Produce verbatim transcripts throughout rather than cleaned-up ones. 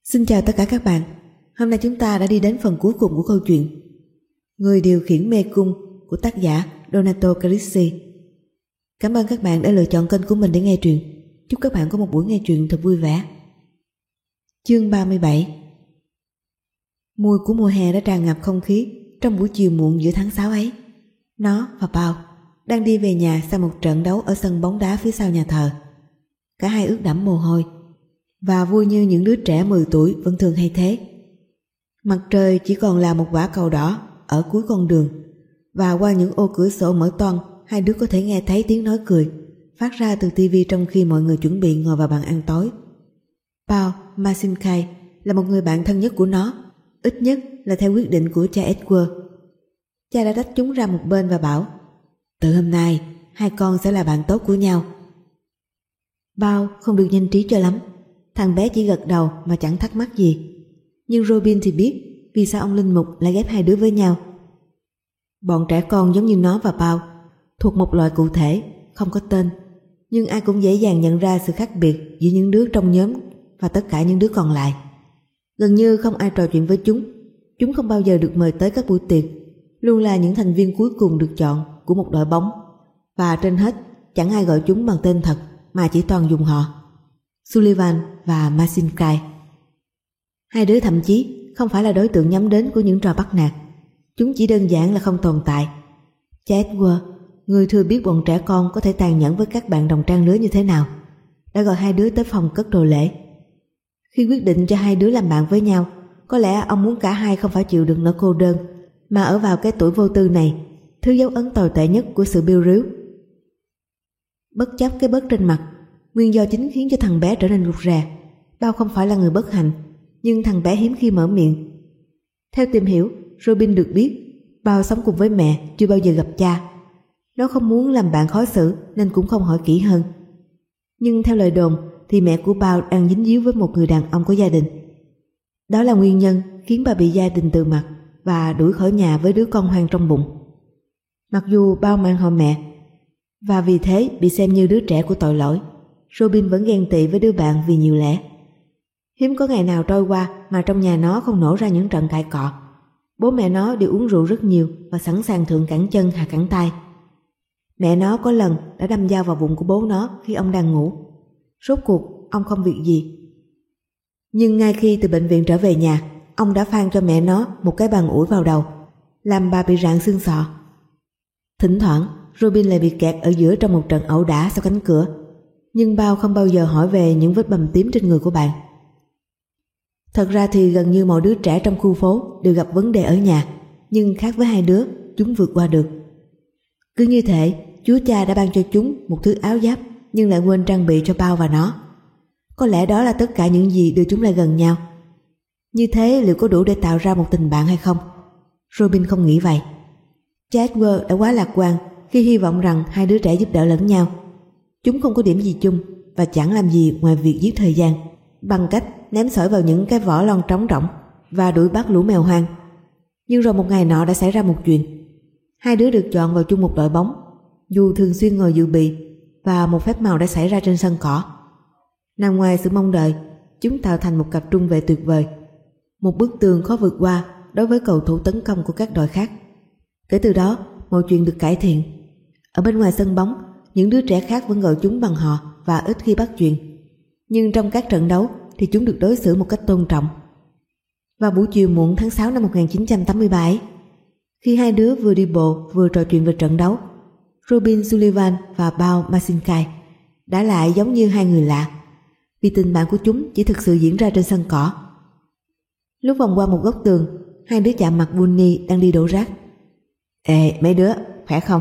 Xin chào tất cả các bạn. Hôm nay chúng ta đã đi đến phần cuối cùng của câu chuyện Người điều khiển mê cung của tác giả Donato Carrisi. Cảm ơn các bạn đã lựa chọn kênh của mình để nghe truyện. Chúc các bạn có một buổi nghe truyện thật vui vẻ. Chương ba mươi bảy. Mùi của mùa hè đã tràn ngập không khí trong buổi chiều muộn giữa tháng sáu ấy. Nó và Paul đang đi về nhà sau một trận đấu ở sân bóng đá phía sau nhà thờ. Cả hai ướt đẫm mồ hôi và vui như những đứa trẻ mười tuổi vẫn thường hay thế. Mặt trời chỉ còn là một quả cầu đỏ ở cuối con đường, và qua những ô cửa sổ mở toang, hai đứa có thể nghe thấy tiếng nói cười phát ra từ tivi trong khi mọi người chuẩn bị ngồi vào bàn ăn tối. Paul Masinkai là một người bạn thân nhất của nó, ít nhất là theo quyết định của cha Edward. Cha đã tách chúng ra một bên và bảo: từ hôm nay hai con sẽ là bạn tốt của nhau. Paul không được nhanh trí cho lắm. Thằng bé chỉ gật đầu mà chẳng thắc mắc gì. Nhưng Robin thì biết vì sao ông linh mục lại ghép hai đứa với nhau. Bọn trẻ con giống như nó và Paul thuộc một loại cụ thể, không có tên, nhưng ai cũng dễ dàng nhận ra sự khác biệt giữa những đứa trong nhóm và tất cả những đứa còn lại. Gần như không ai trò chuyện với chúng. Chúng không bao giờ được mời tới các buổi tiệc, luôn là những thành viên cuối cùng được chọn của một đội bóng, và trên hết chẳng ai gọi chúng bằng tên thật mà chỉ toàn dùng họ Sullivan và Masinkai. Hai đứa thậm chí không phải là đối tượng nhắm đến của những trò bắt nạt. Chúng chỉ đơn giản là không tồn tại. Cha Edward, người thừa biết bọn trẻ con có thể tàn nhẫn với các bạn đồng trang lứa như thế nào, đã gọi hai đứa tới phòng cất đồ lễ. Khi quyết định cho hai đứa làm bạn với nhau, có lẽ ông muốn cả hai không phải chịu đựng nỗi cô đơn, mà ở vào cái tuổi vô tư này, thứ dấu ấn tồi tệ nhất của sự biêu ríu. Bất chấp cái bớt trên mặt, nguyên do chính khiến cho thằng bé trở nên rụt rè. Bao không phải là người bất hạnh, nhưng thằng bé hiếm khi mở miệng. Theo tìm hiểu, Robin được biết Bao sống cùng với mẹ, chưa bao giờ gặp cha. Nó không muốn làm bạn khó xử nên cũng không hỏi kỹ hơn. Nhưng theo lời đồn thì mẹ của Bao đang dính díu với một người đàn ông có gia đình. Đó là nguyên nhân khiến bà bị gia đình từ mặt và đuổi khỏi nhà với đứa con hoang trong bụng. Mặc dù Bao mang họ mẹ và vì thế bị xem như đứa trẻ của tội lỗi, Robin vẫn ghen tị với đứa bạn vì nhiều lẽ. Hiếm có ngày nào trôi qua mà trong nhà nó không nổ ra những trận cãi cọ. Bố mẹ nó đều uống rượu rất nhiều và sẵn sàng thượng cẳng chân hạ cẳng tay. Mẹ nó có lần đã đâm dao vào bụng của bố nó khi ông đang ngủ. Rốt cuộc ông không việc gì. Nhưng ngay khi từ bệnh viện trở về nhà, ông đã phang cho mẹ nó một cái bàn ủi vào đầu, làm bà bị rạn xương sọ. Thỉnh thoảng Robin lại bị kẹt ở giữa trong một trận ẩu đả sau cánh cửa. Nhưng Bao không bao giờ hỏi về những vết bầm tím trên người của bạn. Thật ra thì gần như mọi đứa trẻ trong khu phố đều gặp vấn đề ở nhà, nhưng khác với hai đứa, chúng vượt qua được. Cứ như thể Chúa Cha đã ban cho chúng một thứ áo giáp, nhưng lại quên trang bị cho Bao và nó. Có lẽ đó là tất cả những gì đưa chúng lại gần nhau. Như thế liệu có đủ để tạo ra một tình bạn hay không? Robin không nghĩ vậy. Cha Edward đã quá lạc quan khi hy vọng rằng hai đứa trẻ giúp đỡ lẫn nhau. Chúng không có điểm gì chung và chẳng làm gì ngoài việc giết thời gian bằng cách ném sỏi vào những cái vỏ lon trống rỗng và đuổi bắt lũ mèo hoang. Nhưng rồi một ngày nọ đã xảy ra một chuyện. Hai đứa được chọn vào chung một đội bóng, dù thường xuyên ngồi dự bị, và một phép màu đã xảy ra trên sân cỏ. Nằm ngoài sự mong đợi, chúng tạo thành một cặp trung vệ tuyệt vời, một bức tường khó vượt qua đối với cầu thủ tấn công của các đội khác. Kể từ đó, mọi chuyện được cải thiện. Ở bên ngoài sân bóng, những đứa trẻ khác vẫn gọi chúng bằng họ và ít khi bắt chuyện. Nhưng trong các trận đấu thì chúng được đối xử một cách tôn trọng. Vào buổi chiều muộn tháng sáu năm một nghìn chín trăm tám mươi ba ấy, khi hai đứa vừa đi bộ vừa trò chuyện về trận đấu, Robin Sullivan và Paul Masinkai đã lại giống như hai người lạ, vì tình bạn của chúng chỉ thực sự diễn ra trên sân cỏ. Lúc vòng qua một góc tường, hai đứa chạm mặt Bunny đang đi đổ rác. Ê mấy đứa, khỏe không?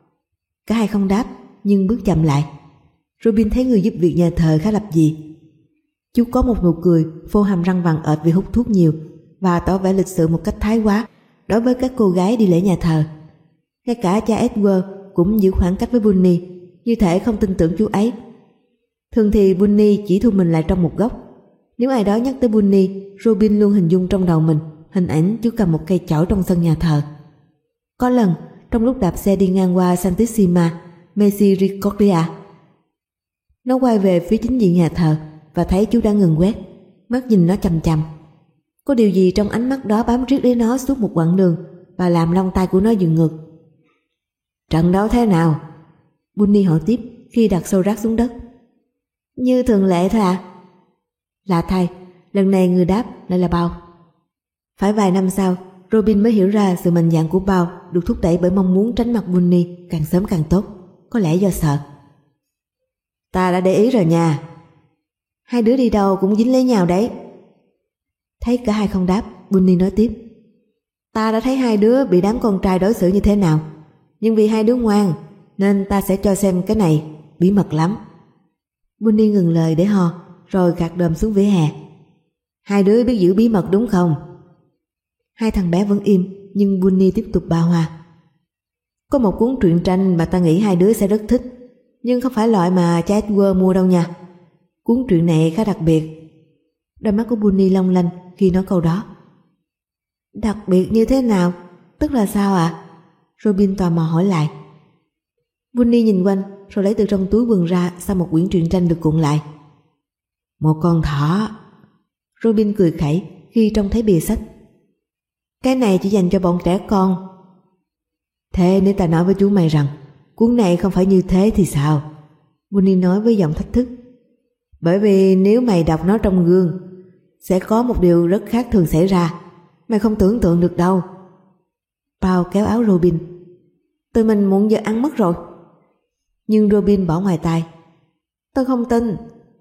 Cả hai không đáp, nhưng bước chậm lại. Robin thấy người giúp việc nhà thờ khá lập dị. Chú có một nụ cười phô hàm răng vàng ợt vì hút thuốc nhiều và tỏ vẻ lịch sự một cách thái quá đối với các cô gái đi lễ nhà thờ. Ngay cả cha Edward cũng giữ khoảng cách với Bunny, như thể không tin tưởng chú ấy. Thường thì Bunny chỉ thu mình lại trong một góc. Nếu ai đó nhắc tới Bunny, Robin luôn hình dung trong đầu mình hình ảnh chú cầm một cây chổi trong sân nhà thờ. Có lần, trong lúc đạp xe đi ngang qua Santissima Misericordia, nó quay về phía chính diện nhà thờ và thấy chú đang ngừng quét. mắt nhìn nó chằm chằm. Có điều gì trong ánh mắt đó bám riết lấy nó suốt một quãng đường và làm lông tai của nó dựng ngược. Trận đấu thế nào? Bunny hỏi tiếp khi đặt Sojak xuống đất. Như thường lệ thôi à? Lạ thay, lần này người đáp lại là Bao. Phải vài năm sau, Robin mới hiểu ra sự mạnh dạn của Bao được thúc đẩy bởi mong muốn tránh mặt Bunny càng sớm càng tốt, có lẽ do sợ. Ta đã để ý rồi nha. Hai đứa đi đâu cũng dính lấy nhau đấy. Thấy cả hai không đáp, Bunny nói tiếp. Ta đã thấy hai đứa bị đám con trai đối xử như thế nào, nhưng vì hai đứa ngoan nên ta sẽ cho xem cái này, bí mật lắm. Bunny ngừng lời để ho, rồi gạt đờm xuống vỉa hè. Hai đứa biết giữ bí mật đúng không? Hai thằng bé vẫn im, nhưng Bunny tiếp tục ba hoa. Có một cuốn truyện tranh mà ta nghĩ hai đứa sẽ rất thích, nhưng không phải loại mà cha Edward mua đâu nha. Cuốn truyện này khá đặc biệt. Đôi mắt của Bunny long lanh khi nói câu đó. Đặc biệt như thế nào? Tức là sao ạ? À? Robin tò mò hỏi lại. Bunny nhìn quanh rồi lấy từ trong túi quần ra sau một quyển truyện tranh được cuộn lại. Một con thỏ. Robin cười khẩy khi trông thấy bìa sách. Cái này chỉ dành cho bọn trẻ con. Thế nếu ta nói với chú mày rằng cuốn này không phải như thế thì sao? Bunny nói với giọng thách thức. Bởi vì nếu mày đọc nó trong gương, sẽ có một điều rất khác thường xảy ra. Mày không tưởng tượng được đâu. Bao kéo áo Robin. Tụi mình muộn giờ ăn mất rồi. Nhưng Robin bỏ ngoài tai. Tôi không tin.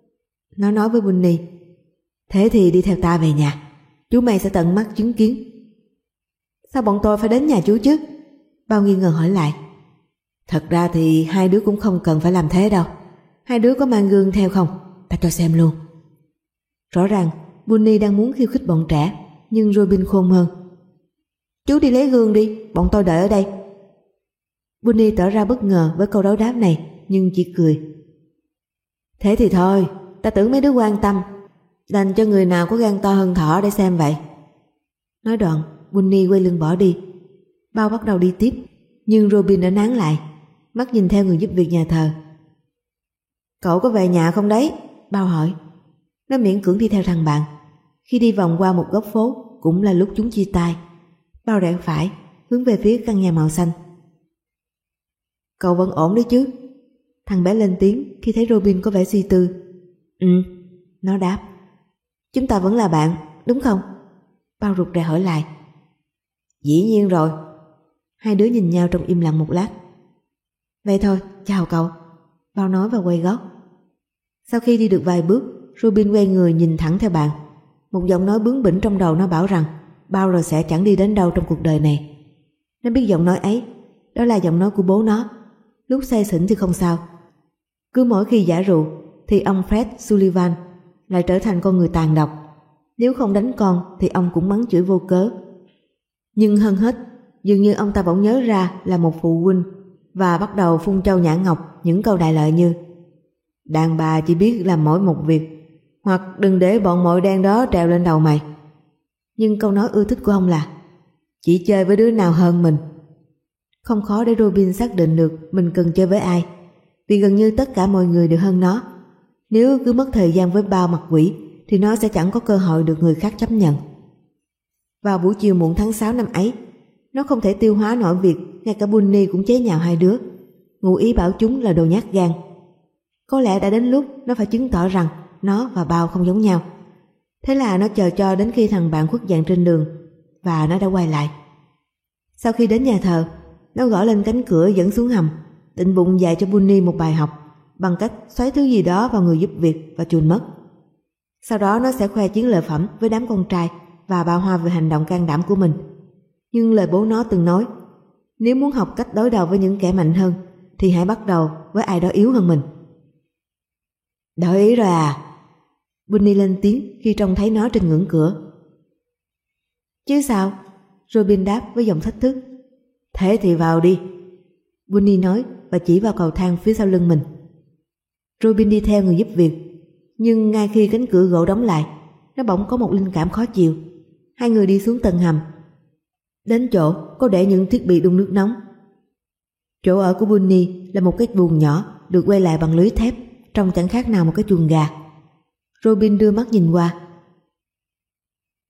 Nó nói với Bunny. Thế thì đi theo ta về nhà. Chú mày sẽ tận mắt chứng kiến. Sao bọn tôi phải đến nhà chú chứ? Bao nghi ngờ hỏi lại. Thật ra thì hai đứa cũng không cần phải làm thế đâu. Hai đứa có mang gương theo không? Ta cho xem luôn. Rõ ràng Bunny đang muốn khiêu khích bọn trẻ, nhưng Robin khôn hơn. Chú đi lấy gương đi, bọn tôi đợi ở đây. Bunny tỏ ra bất ngờ với câu đối đáp này, nhưng chỉ cười. Thế thì thôi, ta tưởng mấy đứa quan tâm, dành cho người nào có gan to hơn thỏ để xem vậy. Nói đoạn, Bunny quay lưng bỏ đi. Bao bắt đầu đi tiếp, nhưng Robin đã nán lại, mắt nhìn theo người giúp việc nhà thờ. Cậu có về nhà không đấy? Bao hỏi. Nó miễn cưỡng đi theo thằng bạn. Khi đi vòng qua một góc phố, cũng là lúc chúng chia tay. Bao rẽ phải, hướng về phía căn nhà màu xanh. Cậu vẫn ổn đấy chứ? Thằng bé lên tiếng khi thấy Robin có vẻ suy tư. Ừ, nó đáp. Chúng ta vẫn là bạn, đúng không? Bao rụt rè hỏi lại. Dĩ nhiên rồi. Hai đứa nhìn nhau trong im lặng một lát. Vậy thôi, chào cậu. Bao nói và quay gót. Sau khi đi được vài bước, Robin quay người nhìn thẳng theo bạn. Một giọng nói bướng bỉnh trong đầu nó bảo rằng Bao rồi sẽ chẳng đi đến đâu trong cuộc đời này. Nó biết giọng nói ấy, đó là giọng nói của bố nó. Lúc say xỉn thì không sao. Cứ mỗi khi giả rượu thì ông Fred Sullivan lại trở thành con người tàn độc. Nếu không đánh con thì ông cũng mắng chửi vô cớ. Nhưng hơn hết, dường như ông ta bỗng nhớ ra là một phụ huynh và bắt đầu phun châu nhã ngọc những câu đại lợi như: đàn bà chỉ biết làm mỗi một việc, hoặc đừng để bọn mội đen đó trèo lên đầu mày. Nhưng câu nói ưa thích của ông là: chỉ chơi với đứa nào hơn mình. Không khó để Robin xác định được mình cần chơi với ai, vì gần như tất cả mọi người đều hơn nó. Nếu cứ mất thời gian với Bao mặt quỷ thì nó sẽ chẳng có cơ hội được người khác chấp nhận. Vào buổi chiều muộn tháng sáu năm ấy, nó không thể tiêu hóa nổi việc ngay cả Bunny cũng chế nhạo hai đứa, ngụ ý bảo chúng là đồ nhát gan. Có lẽ đã đến lúc nó phải chứng tỏ rằng nó và Bao không giống nhau. Thế là nó chờ cho đến khi thằng bạn khuất dạng trên đường, và nó đã quay lại. Sau khi đến nhà thờ, nó gõ lên cánh cửa dẫn xuống hầm, định bụng dạy cho Bunny một bài học bằng cách xoáy thứ gì đó vào người giúp việc và chùn mất. Sau đó nó sẽ khoe chiến lợi phẩm với đám con trai và bao hoa về hành động can đảm của mình. Nhưng lời bố nó từng nói, nếu muốn học cách đối đầu với những kẻ mạnh hơn thì hãy bắt đầu với ai đó yếu hơn mình. Đổi ý rồi à? Bunny lên tiếng khi trông thấy nó trên ngưỡng cửa. Chứ sao? Robin đáp với giọng thách thức. Thế thì vào đi, Bunny nói và chỉ vào cầu thang phía sau lưng mình. Robin đi theo người giúp việc, nhưng ngay khi cánh cửa gỗ đóng lại, nó bỗng có một linh cảm khó chịu. Hai người đi xuống tầng hầm, đến chỗ có để những thiết bị đun nước nóng. Chỗ ở của Bunny là một cái buồng nhỏ được quay lại bằng lưới thép, trông chẳng khác nào một cái chuồng gà. Robin đưa mắt nhìn qua.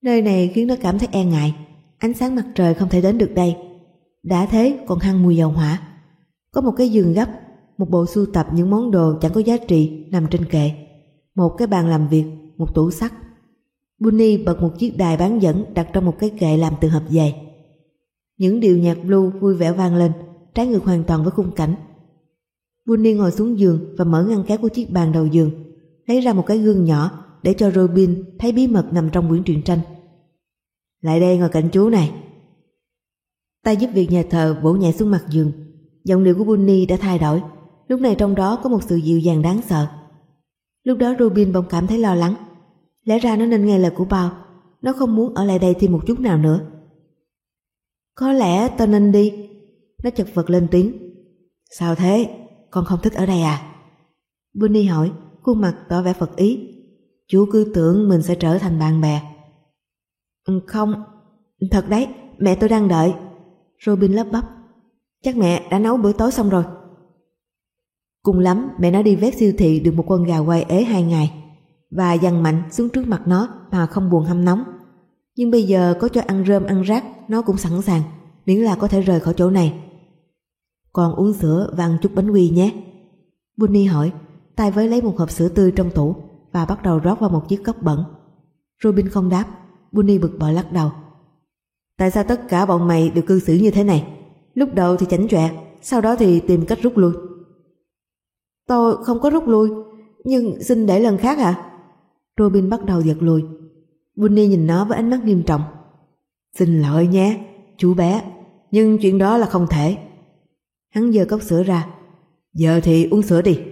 Nơi này khiến nó cảm thấy e ngại. Ánh sáng mặt trời không thể đến được đây. Đã thế còn hăng mùi dầu hỏa. Có một cái giường gấp, một bộ sưu tập những món đồ chẳng có giá trị nằm trên kệ, một cái bàn làm việc, một tủ sắt. Bunny bật một chiếc đài bán dẫn đặt trong một cái kệ làm từ hộp giày. Những điệu nhạc blues vui vẻ vang lên, trái ngược hoàn toàn với khung cảnh. Bunny ngồi xuống giường và mở ngăn kéo của chiếc bàn đầu giường, lấy ra một cái gương nhỏ để cho Robin thấy bí mật nằm trong quyển truyện tranh. Lại đây ngồi cạnh chú này. Tay giúp việc nhà thờ vỗ nhẹ xuống mặt giường. Giọng điệu của Bunny đã thay đổi, lúc này trong đó có một sự dịu dàng đáng sợ. Lúc đó Robin bỗng cảm thấy lo lắng. Lẽ ra nó nên nghe lời của Bao. Nó không muốn ở lại đây thêm một chút nào nữa. Có lẽ tao nên đi. Nó chật vật lên tiếng. Sao thế? Con không thích ở đây à? Bunny hỏi, khuôn mặt tỏ vẻ phật ý. Chú cứ tưởng mình sẽ trở thành bạn bè. Ừ, không, thật đấy, mẹ tôi đang đợi. Robin lắp bắp. Chắc mẹ đã nấu bữa tối xong rồi. Cùng lắm mẹ nó đi vét siêu thị được một con gà quay ế hai ngày và dằn mạnh xuống trước mặt nó mà không buồn hâm nóng. Nhưng bây giờ có cho ăn rơm ăn rác nó cũng sẵn sàng, miễn là có thể rời khỏi chỗ này. Con uống sữa và ăn chút bánh quy nhé. Bunny hỏi, tay với lấy một hộp sữa tươi trong tủ và bắt đầu rót vào một chiếc cốc bẩn. Robin không đáp. Bunny bực bội lắc đầu. Tại sao tất cả bọn mày đều cư xử như thế này? Lúc đầu thì chảnh chọe, sau đó thì tìm cách rút lui. Tôi không có rút lui, nhưng xin để lần khác ạ. À? Robin bắt đầu giật lùi. Bunny nhìn nó với ánh mắt nghiêm trọng. Xin lỗi nhé, chú bé, nhưng chuyện đó là không thể. Hắn giơ cốc sữa ra. Giờ thì uống sữa đi.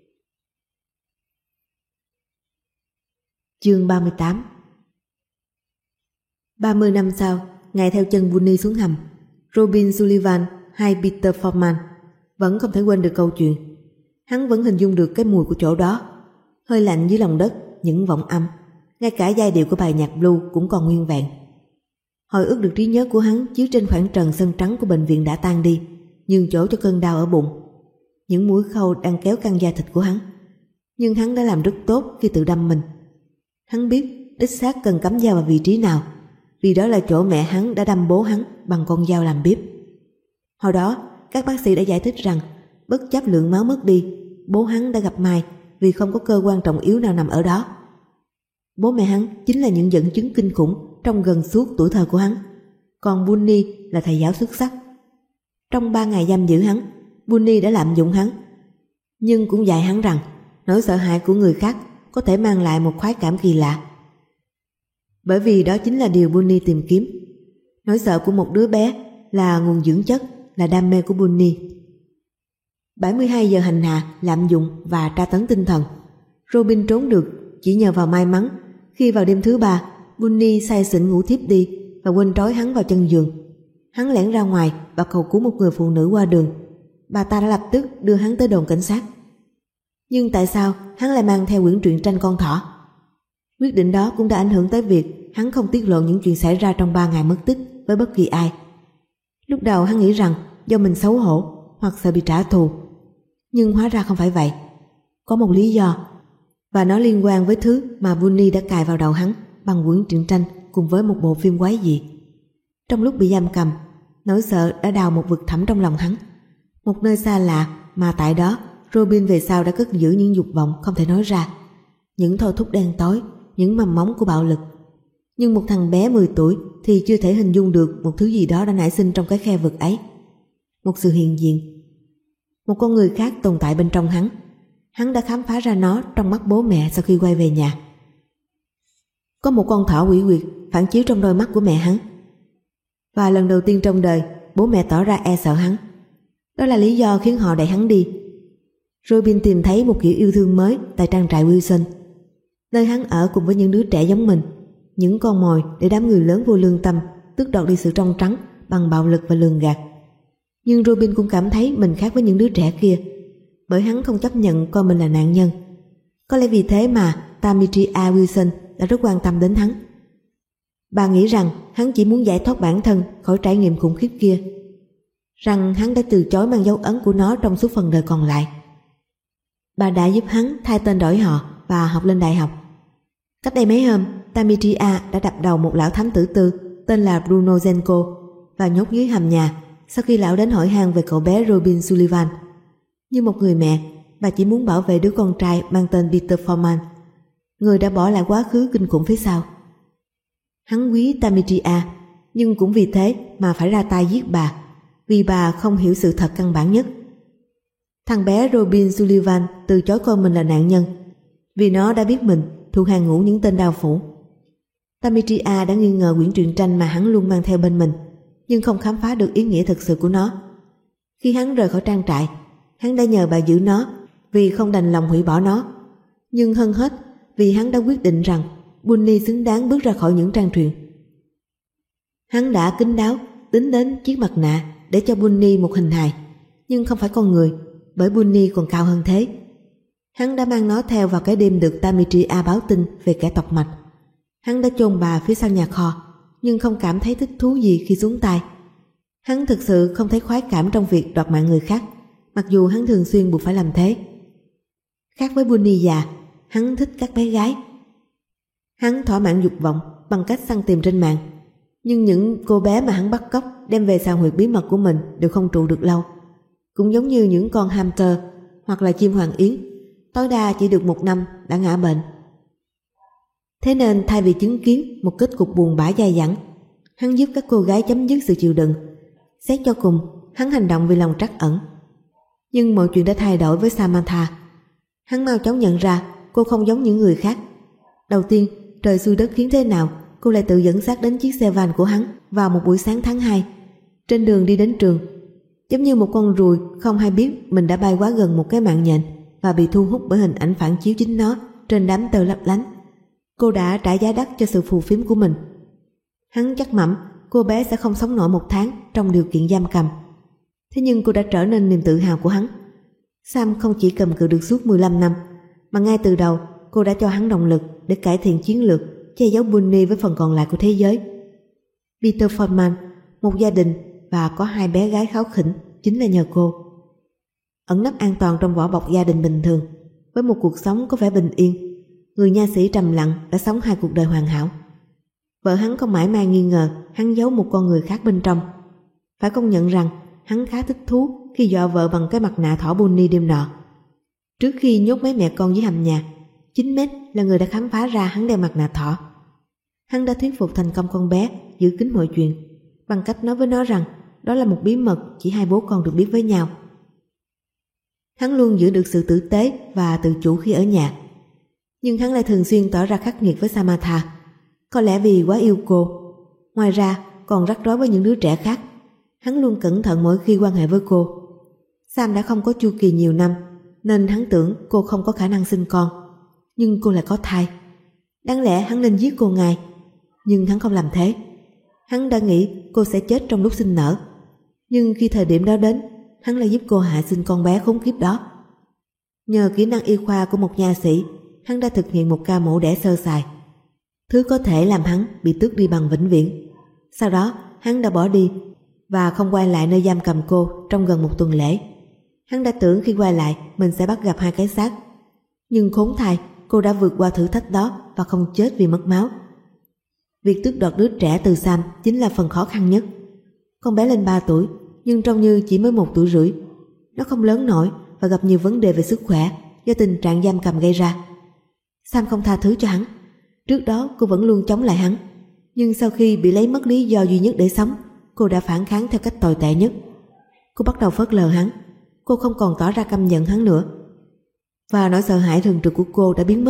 Chương ba mươi tám. ba mươi năm sau, ngày theo chân Bunny xuống hầm, Robin Sullivan hay Peter Foreman vẫn không thể quên được câu chuyện. Hắn vẫn hình dung được cái mùi của chỗ đó, hơi lạnh dưới lòng đất, những vọng âm, ngay cả giai điệu của bài nhạc blues cũng còn nguyên vẹn. Hồi ức được trí nhớ của hắn chiếu trên khoảng trần sân trắng của bệnh viện đã tan đi, nhường chỗ cho cơn đau ở bụng. Những mũi khâu đang kéo căng da thịt của hắn, nhưng hắn đã làm rất tốt khi tự đâm mình. Hắn biết đích xác cần cắm dao vào vị trí nào, vì đó là chỗ mẹ hắn đã đâm bố hắn bằng con dao làm bếp. Hồi đó, các bác sĩ đã giải thích rằng bất chấp lượng máu mất đi, bố hắn đã gặp may vì không có cơ quan trọng yếu nào nằm ở đó. Bố mẹ hắn chính là những dẫn chứng kinh khủng trong gần suốt tuổi thơ của hắn, còn Bunny là thầy giáo xuất sắc. Trong ba ngày giam giữ hắn, Bunny đã lạm dụng hắn, nhưng cũng dạy hắn rằng nỗi sợ hãi của người khác có thể mang lại một khoái cảm kỳ lạ. Bởi vì đó chính là điều Bunny tìm kiếm. Nỗi sợ của một đứa bé là nguồn dưỡng chất, là đam mê của Bunny. bảy mươi hai giờ hành hạ, lạm dụng và tra tấn tinh thần. Robin trốn được chỉ nhờ vào may mắn khi vào đêm thứ ba, Bunny say xỉn ngủ thiếp đi và quên trói hắn vào chân giường. Hắn lẻn ra ngoài và cầu cứu một người phụ nữ qua đường. Bà ta đã lập tức đưa hắn tới đồn cảnh sát. Nhưng tại sao hắn lại mang theo quyển truyện tranh con thỏ? Quyết định đó cũng đã ảnh hưởng tới việc hắn không tiết lộ những chuyện xảy ra trong ba ngày mất tích với bất kỳ ai. Lúc đầu hắn nghĩ rằng do mình xấu hổ hoặc sợ bị trả thù, nhưng hóa ra không phải vậy. Có một lý do, và nó liên quan với thứ mà Bunny đã cài vào đầu hắn bằng quyển truyện tranh cùng với một bộ phim quái dị. Trong lúc bị giam cầm, nỗi sợ đã đào một vực thẳm trong lòng hắn, một nơi xa lạ mà tại đó Robin về sau đã cất giữ những dục vọng không thể nói ra, những thôi thúc đen tối, những mầm móng của bạo lực. Nhưng một thằng bé mười tuổi thì chưa thể hình dung được một thứ gì đó đã nảy sinh trong cái khe vực ấy. Một sự hiện diện, một con người khác tồn tại bên trong hắn. Hắn đã khám phá ra nó trong mắt bố mẹ sau khi quay về nhà. Có một con thỏ quỷ quyệt phản chiếu trong đôi mắt của mẹ hắn. Và lần đầu tiên trong đời, bố mẹ tỏ ra e sợ hắn. Đó là lý do khiến họ đẩy hắn đi. Robin tìm thấy một kiểu yêu thương mới tại trang trại Wilson, nơi hắn ở cùng với những đứa trẻ giống mình, những con mồi để đám người lớn vô lương tâm tước đoạt đi sự trong trắng bằng bạo lực và lường gạt. Nhưng Robin cũng cảm thấy mình khác với những đứa trẻ kia, bởi hắn không chấp nhận coi mình là nạn nhân. Có lẽ vì thế mà Tamitria Wilson đã rất quan tâm đến hắn. Bà nghĩ rằng hắn chỉ muốn giải thoát bản thân khỏi trải nghiệm khủng khiếp kia, rằng hắn đã từ chối mang dấu ấn của nó trong suốt phần đời còn lại. Bà đã giúp hắn thay tên đổi họ và học lên đại học. Cách đây mấy hôm, Tamitria đã đập đầu một lão thám tử tư tên là Bruno Zenko và nhốt dưới hầm nhà sau khi lão đến hỏi han về cậu bé Robin Sullivan. Như một người mẹ, bà chỉ muốn bảo vệ đứa con trai mang tên Peter Foreman, người đã bỏ lại quá khứ kinh khủng phía sau. Hắn quý Tamitria, nhưng cũng vì thế mà phải ra tay giết bà, vì bà không hiểu sự thật căn bản nhất. Thằng bé Robin Sullivan từ chối coi mình là nạn nhân, vì nó đã biết mình thuộc hàng ngũ những tên đao phủ. Tamitria đã nghi ngờ quyển truyện tranh mà hắn luôn mang theo bên mình, nhưng không khám phá được ý nghĩa thực sự của nó. Khi hắn rời khỏi trang trại, hắn đã nhờ bà giữ nó vì không đành lòng hủy bỏ nó, nhưng hơn hết vì hắn đã quyết định rằng Bunny xứng đáng bước ra khỏi những trang truyện. Hắn đã kín đáo tính đến chiếc mặt nạ để cho Bunny một hình hài, nhưng không phải con người, bởi Bunny còn cao hơn thế. Hắn đã mang nó theo vào cái đêm được Tamitria báo tin về kẻ tọc mạch. Hắn đã chôn bà phía sau nhà kho, nhưng không cảm thấy thích thú gì khi xuống tay. Hắn thực sự không thấy khoái cảm trong việc đoạt mạng người khác, mặc dù hắn thường xuyên buộc phải làm thế. Khác với Bunny già, hắn thích các bé gái. Hắn thỏa mãn dục vọng bằng cách săn tìm trên mạng, nhưng những cô bé mà hắn bắt cóc đem về xào huyệt bí mật của mình đều không trụ được lâu. Cũng giống như những con hamster hoặc là chim hoàng yến, tối đa chỉ được một năm đã ngã bệnh. Thế nên thay vì chứng kiến một kết cục buồn bã dai dẳng, hắn giúp các cô gái chấm dứt sự chịu đựng. Xét cho cùng, hắn hành động vì lòng trắc ẩn. Nhưng mọi chuyện đã thay đổi với Samantha. Hắn mau chóng nhận ra cô không giống những người khác. Đầu tiên, trời xui đất khiến thế nào, cô lại tự dẫn xác đến chiếc xe van của hắn vào một buổi sáng tháng hai, trên đường đi đến trường. Giống như một con ruồi không hay biết mình đã bay quá gần một cái mạng nhện và bị thu hút bởi hình ảnh phản chiếu chính nó trên đám tơ lấp lánh. Cô đã trả giá đắt cho sự phù phiếm của mình. Hắn chắc mẩm cô bé sẽ không sống nổi một tháng trong điều kiện giam cầm. Thế nhưng cô đã trở nên niềm tự hào của hắn. Sam không chỉ cầm cự được suốt mười lăm năm, mà ngay từ đầu cô đã cho hắn động lực để cải thiện chiến lược che giấu Bunny với phần còn lại của thế giới. Peter Foreman, một gia đình và có hai bé gái kháu khỉnh chính là nhờ cô. Ẩn nấp an toàn trong vỏ bọc gia đình bình thường, với một cuộc sống có vẻ bình yên, người nha sĩ trầm lặng đã sống hai cuộc đời hoàn hảo. Vợ hắn không mãi may nghi ngờ hắn giấu một con người khác bên trong. Phải công nhận rằng hắn khá thích thú khi dọa vợ bằng cái mặt nạ thỏ Bunny đêm nọ. Trước khi nhốt mấy mẹ con dưới hầm nhà, chính Matt là người đã khám phá ra hắn đeo mặt nạ thỏ. Hắn đã thuyết phục thành công con bé giữ kín mọi chuyện bằng cách nói với nó rằng đó là một bí mật chỉ hai bố con được biết với nhau. Hắn luôn giữ được sự tử tế và tự chủ khi ở nhà, nhưng hắn lại thường xuyên tỏ ra khắc nghiệt với Samantha, có lẽ vì quá yêu cô. Ngoài ra còn rắc rối với những đứa trẻ khác. Hắn luôn cẩn thận mỗi khi quan hệ với cô. Sam đã không có chu kỳ nhiều năm, nên hắn tưởng cô không có khả năng sinh con, nhưng cô lại có thai. Đáng lẽ hắn nên giết cô ngay, nhưng hắn không làm thế. Hắn đã nghĩ cô sẽ chết trong lúc sinh nở, nhưng khi thời điểm đó đến, hắn lại giúp cô hạ sinh con bé khốn kiếp đó. Nhờ kỹ năng y khoa của một nha sĩ, hắn đã thực hiện một ca mổ đẻ sơ sài, thứ có thể làm hắn bị tước đi bằng vĩnh viễn. Sau đó hắn đã bỏ đi và không quay lại nơi giam cầm cô trong gần một tuần lễ. Hắn đã tưởng khi quay lại mình sẽ bắt gặp hai cái xác, nhưng khốn thay cô đã vượt qua thử thách đó và không chết vì mất máu. Việc tước đoạt đứa trẻ từ Sam chính là phần khó khăn nhất. Con bé lên ba tuổi, nhưng trông như chỉ mới một tuổi rưỡi. Nó không lớn nổi và gặp nhiều vấn đề về sức khỏe do tình trạng giam cầm gây ra. Sam không tha thứ cho hắn. Trước đó cô vẫn luôn chống lại hắn, nhưng sau khi bị lấy mất lý do duy nhất để sống, cô đã phản kháng theo cách tồi tệ nhất. Cô bắt đầu phớt lờ hắn. Cô không còn tỏ ra căm giận hắn nữa, và nỗi sợ hãi thường trực của cô đã biến mất.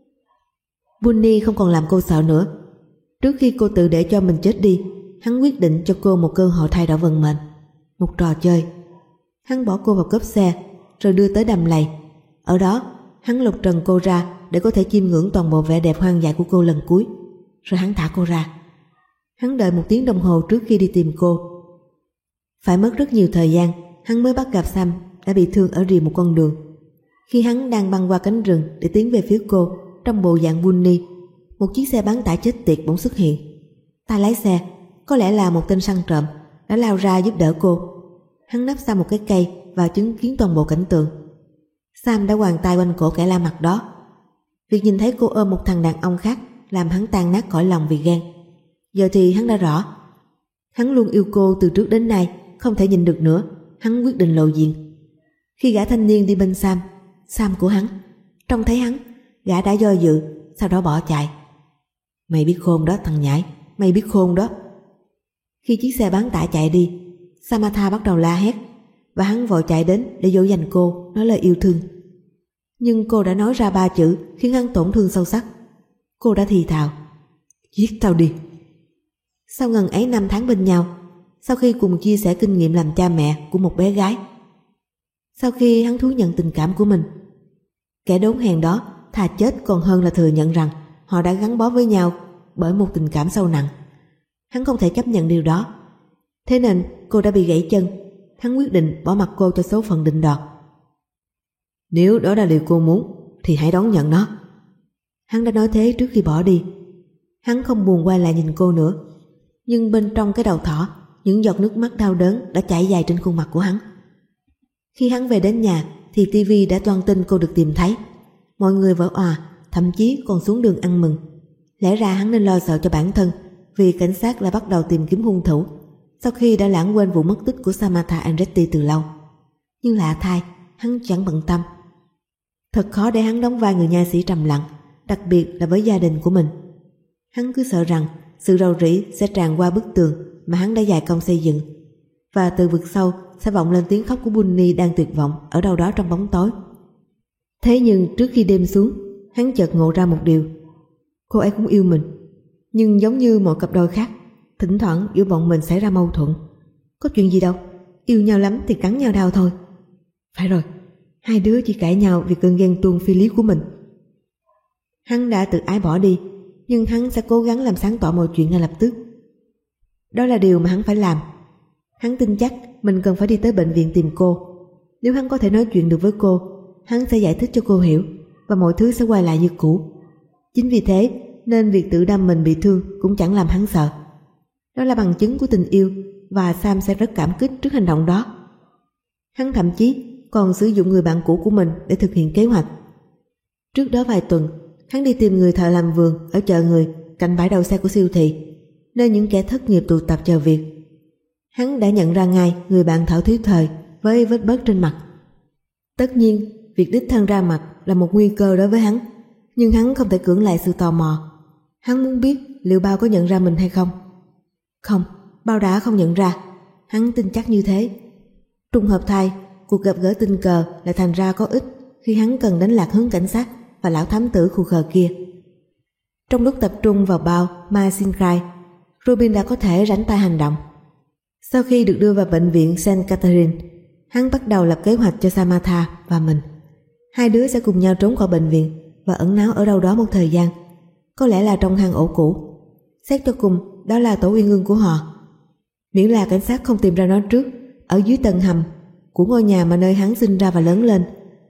Bunny không còn làm cô sợ nữa. Trước khi cô tự để cho mình chết đi, hắn quyết định cho cô một cơ hội thay đổi vận mệnh, một trò chơi. Hắn bỏ cô vào cốp xe rồi đưa tới đầm lầy. Ở đó hắn lột trần cô ra để có thể chiêm ngưỡng toàn bộ vẻ đẹp hoang dại của cô lần cuối. Rồi hắn thả cô ra. Hắn đợi một tiếng đồng hồ trước khi đi tìm cô. Phải mất rất nhiều thời gian hắn mới bắt gặp Sam đã bị thương ở rìa một con đường. Khi hắn đang băng qua cánh rừng để tiến về phía cô trong bộ dạng Bunny, một chiếc xe bán tải chết tiệt bỗng xuất hiện. Tay lái xe, có lẽ là một tên săn trộm, đã lao ra giúp đỡ cô. Hắn nấp sau một cái cây và chứng kiến toàn bộ cảnh tượng. Sam đã quàng tay quanh cổ kẻ la mặt đó. Việc nhìn thấy cô ôm một thằng đàn ông khác làm hắn tan nát cõi lòng vì ghen. Giờ thì hắn đã rõ, hắn luôn yêu cô từ trước đến nay, không thể nhìn được nữa. Hắn quyết định lộ diện. Khi gã thanh niên đi bên Sam, Sam của hắn, trông thấy hắn, gã đã do dự, sau đó bỏ chạy. Mày biết khôn đó thằng nhãi, mày biết khôn đó. Khi chiếc xe bán tải chạy đi, Samantha bắt đầu la hét, và hắn vội chạy đến để dỗ dành cô, nói lời yêu thương. Nhưng cô đã nói ra ba chữ khiến hắn tổn thương sâu sắc. Cô đã thì thào: giết tao đi. Sau ngần ấy năm tháng bên nhau, sau khi cùng chia sẻ kinh nghiệm làm cha mẹ của một bé gái, sau khi hắn thú nhận tình cảm của mình, kẻ đốn hèn đó thà chết còn hơn là thừa nhận rằng họ đã gắn bó với nhau bởi một tình cảm sâu nặng. Hắn không thể chấp nhận điều đó. Thế nên cô đã bị gãy chân. Hắn quyết định bỏ mặc cô cho số phận định đoạt. Nếu đó là điều cô muốn thì hãy đón nhận nó. Hắn đã nói thế trước khi bỏ đi. Hắn không buồn quay lại nhìn cô nữa, nhưng bên trong cái đầu thỏ, những giọt nước mắt đau đớn đã chảy dài trên khuôn mặt của hắn. Khi hắn về đến nhà thì ti vi đã toan tin cô được tìm thấy. Mọi người vỡ òa, thậm chí còn xuống đường ăn mừng. Lẽ ra hắn nên lo sợ cho bản thân, vì cảnh sát đã bắt đầu tìm kiếm hung thủ sau khi đã lãng quên vụ mất tích của Samantha Andretti từ lâu. Nhưng lạ thay, hắn chẳng bận tâm. Thật khó để hắn đóng vai người nha sĩ trầm lặng, đặc biệt là với gia đình của mình. Hắn cứ sợ rằng sự rầu rĩ sẽ tràn qua bức tường mà hắn đã dày công xây dựng, và từ vực sâu sẽ vọng lên tiếng khóc của Bunny đang tuyệt vọng ở đâu đó trong bóng tối. Thế nhưng trước khi đêm xuống, hắn chợt ngộ ra một điều: cô ấy cũng yêu mình, nhưng giống như mọi cặp đôi khác, thỉnh thoảng giữa bọn mình xảy ra mâu thuẫn. Có chuyện gì đâu, yêu nhau lắm thì cắn nhau đau thôi. Phải rồi, hai đứa chỉ cãi nhau vì cơn ghen tuông phi lý của mình. Hắn đã tự ái bỏ đi, nhưng hắn sẽ cố gắng làm sáng tỏ mọi chuyện ngay lập tức. Đó là điều mà hắn phải làm. Hắn tin chắc mình cần phải đi tới bệnh viện tìm cô. Nếu hắn có thể nói chuyện được với cô, hắn sẽ giải thích cho cô hiểu, và mọi thứ sẽ quay lại như cũ. Chính vì thế nên việc tự đâm mình bị thương cũng chẳng làm hắn sợ. Đó là bằng chứng của tình yêu, và Sam sẽ rất cảm kích trước hành động đó. Hắn thậm chí còn sử dụng người bạn cũ của mình để thực hiện kế hoạch. Trước đó vài tuần, hắn đi tìm người thợ làm vườn ở chợ người cạnh bãi đậu xe của siêu thị, nơi những kẻ thất nghiệp tụ tập chờ việc. Hắn đã nhận ra ngay người bạn thảo thiếu thời với vết bớt trên mặt. Tất nhiên, việc đích thân ra mặt là một nguy cơ đối với hắn, nhưng hắn không thể cưỡng lại sự tò mò. Hắn muốn biết liệu Bao có nhận ra mình hay không. Không, Bao đã không nhận ra. Hắn tin chắc như thế. Trùng hợp thay, cuộc gặp gỡ tình cờ lại thành ra có ích khi hắn cần đánh lạc hướng cảnh sát và lão thám tử khù khờ kia. Trong lúc tập trung vào Bao, Mai xin khai, Robin đã có thể rảnh tay hành động. Sau khi được đưa vào bệnh viện Saint Catherine, hắn bắt đầu lập kế hoạch cho Samantha và mình. Hai đứa sẽ cùng nhau trốn khỏi bệnh viện và ẩn náu ở đâu đó một thời gian, có lẽ là trong hang ổ cũ. Xét cho cùng, đó là tổ uyên ương của họ. Miễn là cảnh sát không tìm ra nó trước, ở dưới tầng hầm của ngôi nhà mà nơi hắn sinh ra và lớn lên.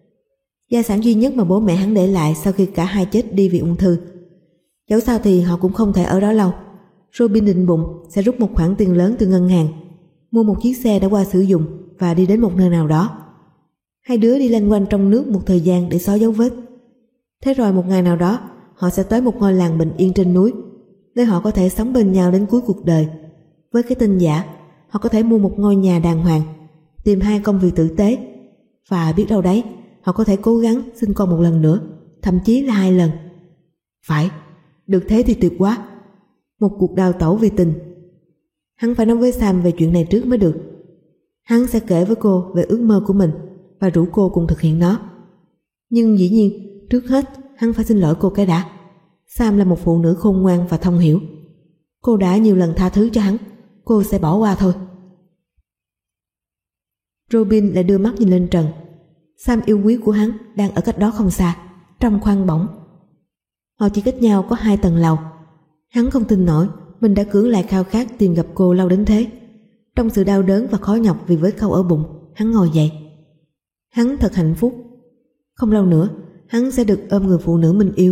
Gia sản duy nhất mà bố mẹ hắn để lại sau khi cả hai chết đi vì ung thư. Dẫu sao thì họ cũng không thể ở đó lâu. Robin định bụng sẽ rút một khoản tiền lớn từ ngân hàng, mua một chiếc xe đã qua sử dụng và đi đến một nơi nào đó. Hai đứa đi loanh quanh trong nước một thời gian để xóa dấu vết. Thế rồi một ngày nào đó, họ sẽ tới một ngôi làng bình yên trên núi, nơi họ có thể sống bên nhau đến cuối cuộc đời. Với cái tin giả, họ có thể mua một ngôi nhà đàng hoàng, tìm hai công việc tử tế, và biết đâu đấy, họ có thể cố gắng sinh con một lần nữa, thậm chí là hai lần. Phải, được thế thì tuyệt quá. Một cuộc đào tẩu vì tình. Hắn phải nói với Sam về chuyện này trước mới được. Hắn sẽ kể với cô về ước mơ của mình và rủ cô cùng thực hiện nó. Nhưng dĩ nhiên, trước hết hắn phải xin lỗi cô cái đã. Sam là một phụ nữ khôn ngoan và thông hiểu. Cô đã nhiều lần tha thứ cho hắn, cô sẽ bỏ qua thôi. Robin lại đưa mắt nhìn lên trần. Sam yêu quý của hắn đang ở cách đó không xa, trong khoang bỏng. Họ chỉ cách nhau có hai tầng lầu. Hắn không tin nổi mình đã cưỡng lại khao khát tìm gặp cô lâu đến thế. Trong sự đau đớn và khó nhọc vì vết khâu ở bụng, hắn ngồi dậy. Hắn thật hạnh phúc. Không lâu nữa, hắn sẽ được ôm người phụ nữ mình yêu.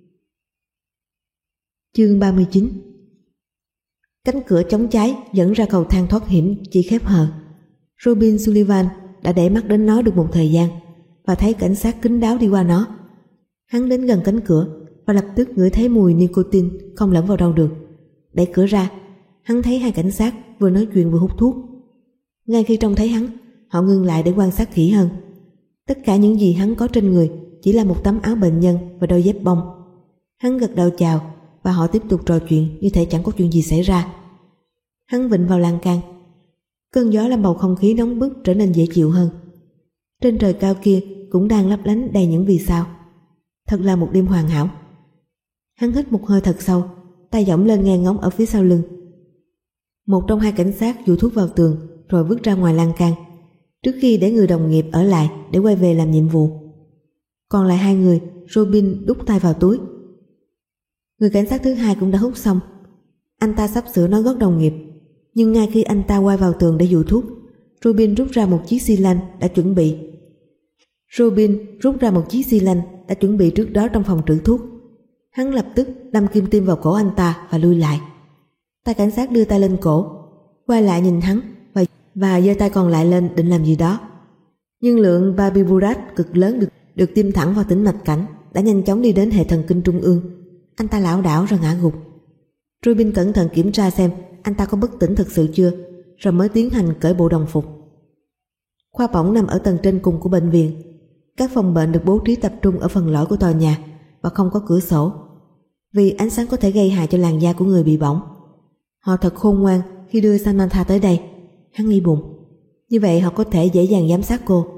Chương ba mươi chín. Cánh cửa chống cháy dẫn ra cầu thang thoát hiểm chỉ khép hờ. Robin Sullivan đã để mắt đến nó được một thời gian và thấy cảnh sát kín đáo đi qua nó. Hắn đến gần cánh cửa và lập tức ngửi thấy mùi nicotine không lẫn vào đâu được. Đẩy cửa ra, hắn thấy hai cảnh sát vừa nói chuyện vừa hút thuốc. Ngay khi trông thấy hắn, họ ngưng lại để quan sát kỹ hơn. Tất cả những gì hắn có trên người chỉ là một tấm áo bệnh nhân và đôi dép bông. Hắn gật đầu chào và họ tiếp tục trò chuyện như thể chẳng có chuyện gì xảy ra. Hắn vịn vào lan can. Cơn gió làm bầu không khí nóng bức trở nên dễ chịu hơn. Trên trời cao kia cũng đang lấp lánh đầy những vì sao. Thật là một đêm hoàn hảo. Hắn hít một hơi thật sâu, tay giỏng lên nghe ngóng ở phía sau lưng. Một trong hai cảnh sát dụ thuốc vào tường rồi vứt ra ngoài lan can, trước khi để người đồng nghiệp ở lại để quay về làm nhiệm vụ. Còn lại hai người, Robin đút tay vào túi. Người cảnh sát thứ hai cũng đã hút xong. Anh ta sắp sửa nói gót đồng nghiệp, nhưng ngay khi anh ta quay vào tường để dụ thuốc, Robin rút ra một chiếc xi lanh đã chuẩn bị. Robin rút ra một chiếc xi lanh đã chuẩn bị trước đó trong phòng trữ thuốc. Hắn lập tức đâm kim tiêm vào cổ anh ta và lui lại. Tay cảnh sát đưa tay lên cổ, quay lại nhìn hắn và và giơ tay còn lại lên định làm gì đó. Nhưng lượng barbiturate cực lớn được được tiêm thẳng vào tĩnh mạch cảnh đã nhanh chóng đi đến hệ thần kinh trung ương. Anh ta lảo đảo rồi ngã gục. Robin cẩn thận kiểm tra xem anh ta có bất tỉnh thực sự chưa, rồi mới tiến hành cởi bộ đồng phục. Khoa bỏng nằm ở tầng trên cùng của bệnh viện. Các phòng bệnh được bố trí tập trung ở phần lõi của tòa nhà và không có cửa sổ, vì ánh sáng có thể gây hại cho làn da của người bị bỏng. Họ thật khôn ngoan khi đưa Samantha tới đây, hắn nghĩ bụng. Như vậy họ có thể dễ dàng giám sát cô.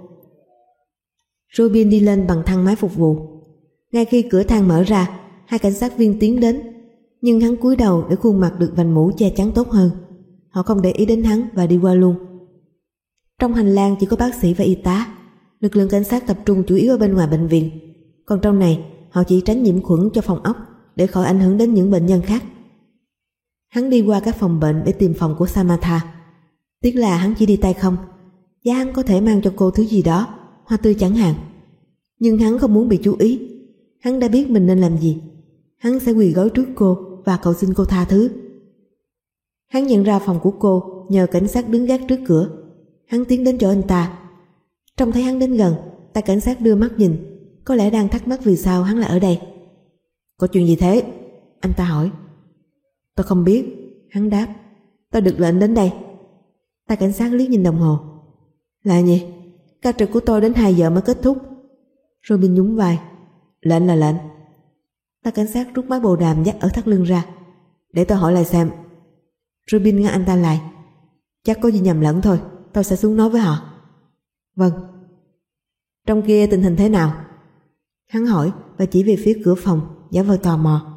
Robin đi lên bằng thang máy phục vụ. Ngay khi cửa thang mở ra, hai cảnh sát viên tiến đến, nhưng hắn cúi đầu để khuôn mặt được vành mũ che chắn tốt hơn. Họ không để ý đến hắn và đi qua luôn. Trong hành lang chỉ có bác sĩ và y tá. Lực lượng cảnh sát tập trung chủ yếu ở bên ngoài bệnh viện, còn trong này họ chỉ tránh nhiễm khuẩn cho phòng ốc để khỏi ảnh hưởng đến những bệnh nhân khác. Hắn đi qua các phòng bệnh để tìm phòng của Samantha. Tiếc là hắn chỉ đi tay không. Giá hắn có thể mang cho cô thứ gì đó, hoa tươi chẳng hạn. Nhưng hắn không muốn bị chú ý. Hắn đã biết mình nên làm gì. Hắn sẽ quỳ gối trước cô và cầu xin cô tha thứ. Hắn nhận ra phòng của cô nhờ cảnh sát đứng gác trước cửa. Hắn tiến đến chỗ anh ta. Trông thấy hắn đến gần, tay cảnh sát đưa mắt nhìn, có lẽ đang thắc mắc vì sao hắn lại ở đây. Có chuyện gì thế? Anh ta hỏi. Tôi không biết, hắn đáp. Tôi được lệnh đến đây. Tay cảnh sát liếc nhìn đồng hồ. Là gì? Ca trực của tôi đến hai giờ mới kết thúc. Robin nhún vai. Lệnh là lệnh. Tay cảnh sát rút máy bồ đàm dắt ở thắt lưng ra. Để tôi hỏi lại xem. Robin ngăn anh ta lại. Chắc có gì nhầm lẫn thôi, tôi sẽ xuống nói với họ. Vâng. Trong kia tình hình thế nào? Hắn hỏi và chỉ về phía cửa phòng, giả vờ tò mò.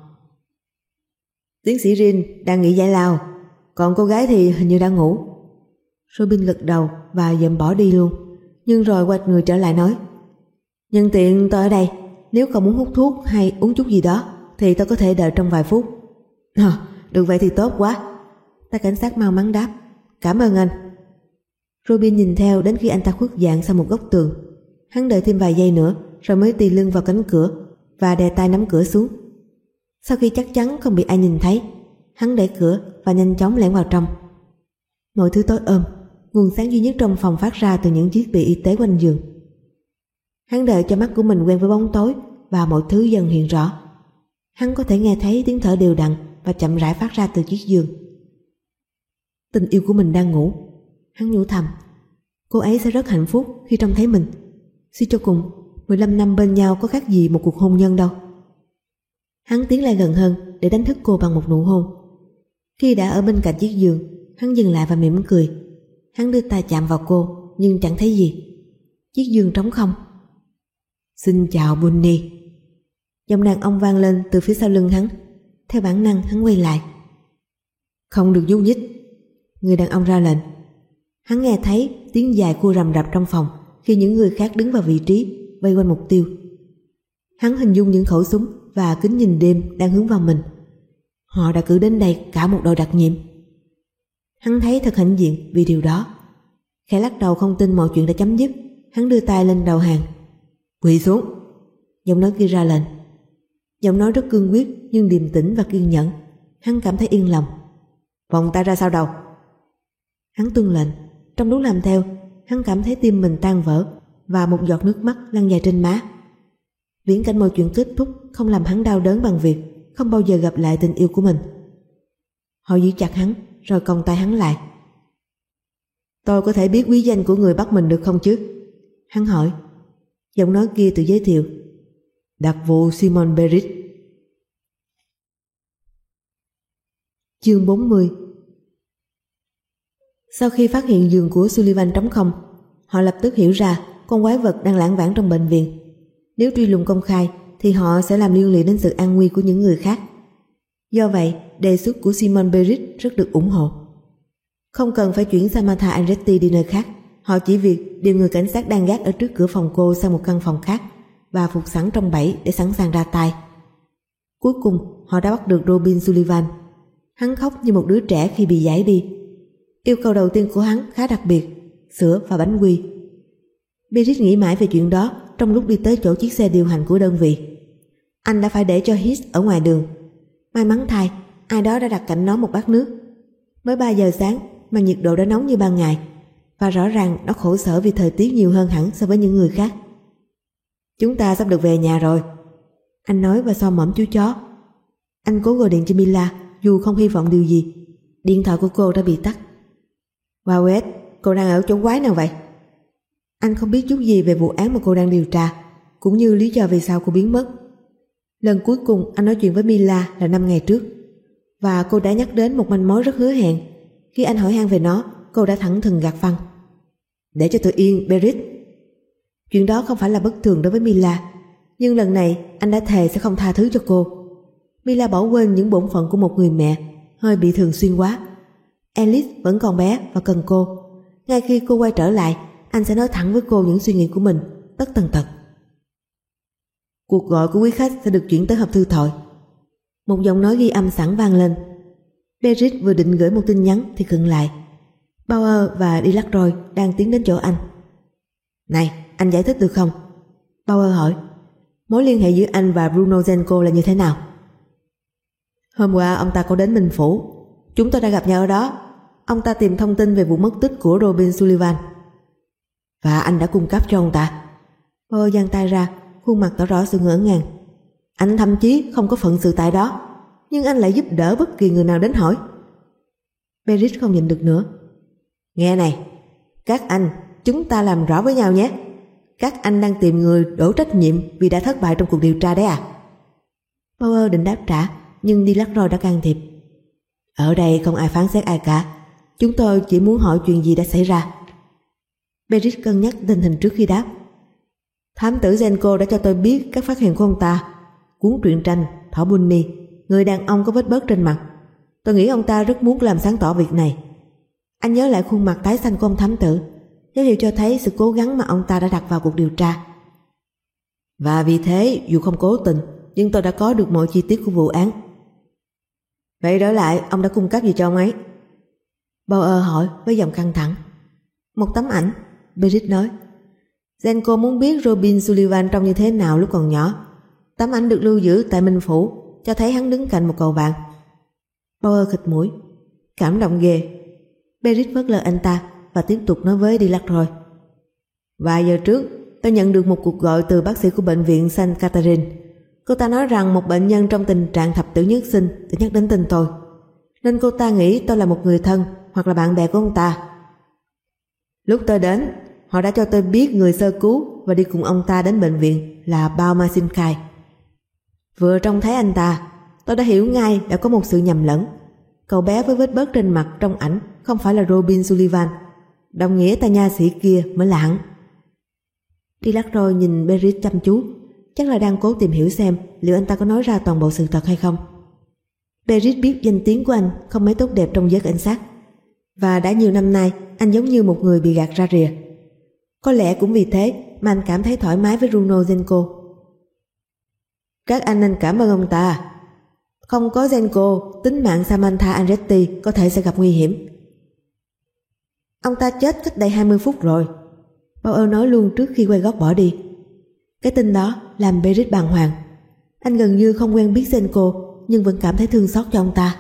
Tiến sĩ Rin đang nghỉ giải lao, còn cô gái thì hình như đang ngủ. Robin gật đầu và dậm bỏ đi luôn, nhưng rồi quay người trở lại nói. Nhân tiện tôi ở đây, nếu cậu muốn hút thuốc hay uống chút gì đó thì tôi có thể đợi trong vài phút. À, được vậy thì tốt quá. Tay cảnh sát mau mắn đáp. Cảm ơn anh. Robin nhìn theo đến khi anh ta khuất dạng sau một góc tường. Hắn đợi thêm vài giây nữa rồi mới tì lưng vào cánh cửa và đè tay nắm cửa xuống. Sau khi chắc chắn không bị ai nhìn thấy, hắn đẩy cửa và nhanh chóng lẻn vào trong. Mọi thứ tối ôm, nguồn sáng duy nhất trong phòng phát ra từ những thiết bị y tế quanh giường. Hắn đợi cho mắt của mình quen với bóng tối và mọi thứ dần hiện rõ. Hắn có thể nghe thấy tiếng thở đều đặn và chậm rãi phát ra từ chiếc giường. Tình yêu của mình đang ngủ. Hắn nhủ thầm, cô ấy sẽ rất hạnh phúc khi trông thấy mình. Suy cho cùng, mười lăm năm bên nhau có khác gì một cuộc hôn nhân đâu. Hắn tiến lại gần hơn để đánh thức cô bằng một nụ hôn. Khi đã ở bên cạnh chiếc giường, hắn dừng lại và mỉm cười. Hắn đưa tay chạm vào cô nhưng chẳng thấy gì. Chiếc giường trống không. Xin chào Bunny. Giọng đàn ông vang lên từ phía sau lưng hắn. Theo bản năng hắn quay lại. Không được nhúc nhích, người đàn ông ra lệnh. Hắn nghe thấy tiếng dài cua rầm rập trong phòng khi những người khác đứng vào vị trí vây quanh mục tiêu. Hắn hình dung những khẩu súng và kính nhìn đêm đang hướng vào mình. Họ đã cử đến đây cả một đội đặc nhiệm. Hắn thấy thật hãnh diện vì điều đó. Khẽ lắc đầu không tin mọi chuyện đã chấm dứt, hắn đưa tay lên đầu hàng. Quỳ xuống. Giọng nói kia ra lệnh. Giọng nói rất cương quyết nhưng điềm tĩnh và kiên nhẫn. Hắn cảm thấy yên lòng. Vòng tay ra sau đầu. Hắn tuân lệnh. Trong lúc làm theo, hắn cảm thấy tim mình tan vỡ và một giọt nước mắt lăn dài trên má. Viễn cảnh mọi chuyện kết thúc không làm hắn đau đớn bằng việc không bao giờ gặp lại tình yêu của mình. Họ giữ chặt hắn rồi còng tay hắn lại. Tôi có thể biết quý danh của người bắt mình được không chứ? Hắn hỏi. Giọng nói kia tự giới thiệu. Đặc vụ Simon Berit. Chương bốn mươi. Sau khi phát hiện giường của Sullivan trống không, họ lập tức hiểu ra con quái vật đang lảng vảng trong bệnh viện. Nếu truy lùng công khai thì họ sẽ làm liên lụy đến sự an nguy của những người khác. Do vậy, đề xuất của Simon Berit rất được ủng hộ. Không cần phải chuyển Samantha Andretti đi nơi khác, họ chỉ việc điều người cảnh sát đang gác ở trước cửa phòng cô sang một căn phòng khác và phục sẵn trong bẫy để sẵn sàng ra tay. Cuối cùng, họ đã bắt được Robin Sullivan. Hắn khóc như một đứa trẻ khi bị giải đi. Yêu cầu đầu tiên của hắn khá đặc biệt, sữa và bánh quy. Berit nghĩ mãi về chuyện đó trong lúc đi tới chỗ chiếc xe điều hành của đơn vị. Anh đã phải để cho His ở ngoài đường. May mắn thay, ai đó đã đặt cạnh nó một bát nước. Mới ba giờ sáng mà nhiệt độ đã nóng như ban ngày, và rõ ràng nó khổ sở vì thời tiết nhiều hơn hẳn so với những người khác. Chúng ta sắp được về nhà rồi, anh nói và so mõm chú chó. Anh cố gọi điện cho Mila dù không hy vọng điều gì. Điện thoại của cô đã bị tắt. Wow, Ed, cô đang ở chỗ quái nào vậy? Anh không biết chút gì về vụ án mà cô đang điều tra, cũng như lý do vì sao cô biến mất. Lần cuối cùng anh nói chuyện với Mila là năm ngày trước, và cô đã nhắc đến một manh mối rất hứa hẹn. Khi anh hỏi han về nó, cô đã thẳng thừng gạt phăng. Để cho tôi yên, Berit. Chuyện đó không phải là bất thường đối với Mila, nhưng lần này anh đã thề sẽ không tha thứ cho cô. Mila bỏ quên những bổn phận của một người mẹ, hơi bị thường xuyên quá. Alice vẫn còn bé và cần cô. Ngay khi cô quay trở lại, anh sẽ nói thẳng với cô những suy nghĩ của mình, tất tần tật. Cuộc gọi của quý khách sẽ được chuyển tới hộp thư thoại. Một giọng nói ghi âm sẵn vang lên. Berit vừa định gửi một tin nhắn thì khựng lại. Bauer và Delacroix đang tiến đến chỗ anh. Này, anh giải thích được không? Bauer hỏi. Mối liên hệ giữa anh và Bruno Genco là như thế nào? Hôm qua ông ta có đến Minh Phủ. Chúng tôi đã gặp nhau ở đó. Ông ta tìm thông tin về vụ mất tích của Robin Sullivan. Và anh đã cung cấp cho ông ta. Bauer giang tay ra, khuôn mặt tỏ rõ sự ngỡ ngàng. Anh thậm chí không có phận sự tại đó, nhưng anh lại giúp đỡ bất kỳ người nào đến hỏi. Berit không nhịn được nữa. Nghe này, các anh, chúng ta làm rõ với nhau nhé. Các anh đang tìm người đổ trách nhiệm vì đã thất bại trong cuộc điều tra đấy à? Bauer định đáp trả, nhưng Delacroix đã can thiệp. Ở đây không ai phán xét ai cả. Chúng tôi chỉ muốn hỏi chuyện gì đã xảy ra. Berit cân nhắc tình hình trước khi đáp. Thám tử Genco đã cho tôi biết các phát hiện của ông ta. Cuốn truyện tranh Thỏ Bunny, người đàn ông có vết bớt trên mặt. Tôi nghĩ ông ta rất muốn làm sáng tỏ việc này. Anh nhớ lại khuôn mặt tái xanh của ông thám tử, dấu hiệu cho thấy sự cố gắng mà ông ta đã đặt vào cuộc điều tra. Và vì thế, dù không cố tình, nhưng tôi đã có được mọi chi tiết của vụ án. Vậy đổi lại, ông đã cung cấp gì cho ông ấy? Bauer hỏi với giọng căng thẳng. Một tấm ảnh, Berit nói. Genco muốn biết Robin Sullivan trông như thế nào lúc còn nhỏ. Tấm ảnh được lưu giữ tại Minh Phủ, cho thấy hắn đứng cạnh một cầu vàng. Bauer khịt mũi. Cảm động ghê. Berit phớt lờ anh ta và tiếp tục nói với Delacroix. Vài giờ trước, tôi nhận được một cuộc gọi từ bác sĩ của bệnh viện Saint Catherine. Cô ta nói rằng một bệnh nhân trong tình trạng thập tử nhất sinh đã nhắc đến tên tôi, nên cô ta nghĩ tôi là một người thân hoặc là bạn bè của ông ta. Lúc tôi đến, họ đã cho tôi biết người sơ cứu và đi cùng ông ta đến bệnh viện là Bao Masinkai. Vừa trông thấy anh ta, tôi đã hiểu ngay đã có một sự nhầm lẫn. Cậu bé với vết bớt trên mặt trong ảnh không phải là Robin Sullivan, đồng nghĩa tay nha sĩ kia mới là hắn. Delacroix nhìn Berit chăm chú, chắc là đang cố tìm hiểu xem liệu anh ta có nói ra toàn bộ sự thật hay không. Berit biết danh tiếng của anh không mấy tốt đẹp trong giới cảnh sát, và đã nhiều năm nay anh giống như một người bị gạt ra rìa. Có lẽ cũng vì thế mà anh cảm thấy thoải mái với Bruno Genco. Các anh nên cảm ơn ông ta. Không có Genco, tính mạng Samantha Andretti có thể sẽ gặp nguy hiểm. Ông ta chết cách đây hai mươi phút rồi, Bauer nói luôn trước khi quay gót bỏ đi. Cái tin đó làm Berit bàng hoàng. Anh gần như không quen biết Genco, nhưng vẫn cảm thấy thương xót cho ông ta.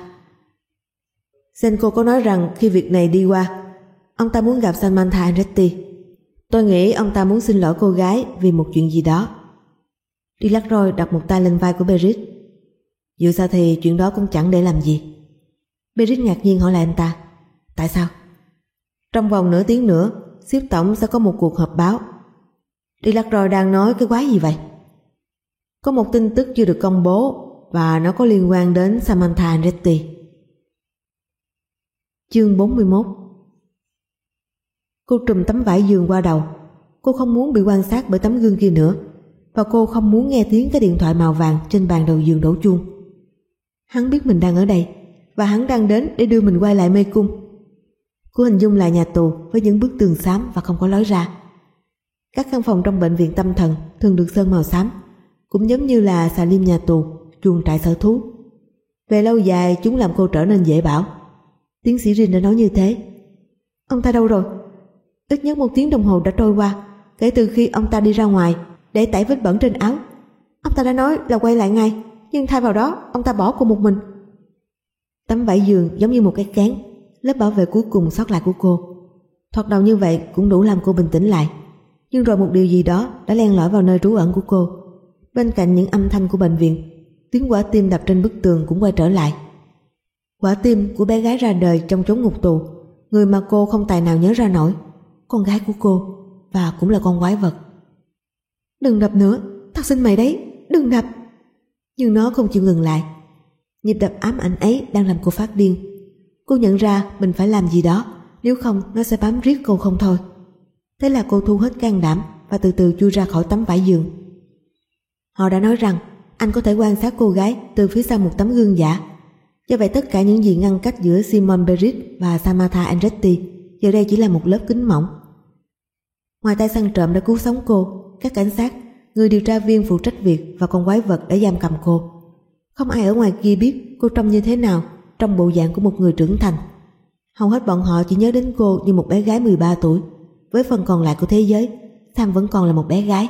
Genco có nói rằng khi việc này đi qua, ông ta muốn gặp Samantha Andretti. Tôi nghĩ ông ta muốn xin lỗi cô gái vì một chuyện gì đó. Delacroix đặt một tay lên vai của Berit. Dù sao thì chuyện đó cũng chẳng để làm gì. Berit ngạc nhiên hỏi lại anh ta. Tại sao? Trong vòng nửa tiếng nữa, xếp tổng sẽ có một cuộc họp báo. Delacroix đang nói cái quái gì vậy? Có một tin tức chưa được công bố và nó có liên quan đến Samantha Andretti. Chương bốn mươi mốt. Cô trùm tấm vải giường qua đầu. Cô không muốn bị quan sát bởi tấm gương kia nữa, và cô không muốn nghe tiếng cái điện thoại màu vàng trên bàn đầu giường đổ chuông. Hắn biết mình đang ở đây, và hắn đang đến để đưa mình quay lại mê cung. Cô hình dung lại nhà tù với những bức tường xám và không có lối ra. Các căn phòng trong bệnh viện tâm thần thường được sơn màu xám, cũng giống như là xà lim nhà tù, chuồng trại sở thú. Về lâu dài chúng làm cô trở nên dễ bảo. Tiến sĩ Rin đã nói như thế. Ông ta đâu rồi? Ít nhất một tiếng đồng hồ đã trôi qua kể từ khi ông ta đi ra ngoài để tẩy vết bẩn trên áo. Ông ta đã nói là quay lại ngay, nhưng thay vào đó ông ta bỏ cô một mình. Tấm vải giường giống như một cái kén, lớp bảo vệ cuối cùng sót lại của cô. Thoạt đầu như vậy cũng đủ làm cô bình tĩnh lại, nhưng rồi một điều gì đó đã len lỏi vào nơi trú ẩn của cô. Bên cạnh những âm thanh của bệnh viện, tiếng quả tim đập trên bức tường cũng quay trở lại. Quả tim của bé gái ra đời trong chốn ngục tù, người mà cô không tài nào nhớ ra nổi, con gái của cô, và cũng là con quái vật. Đừng đập nữa, tao xin mày đấy, đừng đập. Nhưng nó không chịu ngừng lại. Nhịp đập ám ảnh ấy đang làm cô phát điên. Cô nhận ra mình phải làm gì đó, nếu không nó sẽ bám riết cô không thôi. Thế là cô thu hết can đảm và từ từ chui ra khỏi tấm vải giường. Họ đã nói rằng anh có thể quan sát cô gái từ phía sau một tấm gương giả. Do vậy tất cả những gì ngăn cách giữa Simone Berit và Samantha Andretti giờ đây chỉ là một lớp kính mỏng. Ngoài tay săn trộm đã cứu sống cô, các cảnh sát, người điều tra viên phụ trách việc và con quái vật đã giam cầm cô. Không ai ở ngoài kia biết cô trông như thế nào trong bộ dạng của một người trưởng thành. Hầu hết bọn họ chỉ nhớ đến cô như một bé gái mười ba tuổi. Với phần còn lại của thế giới, Sam vẫn còn là một bé gái.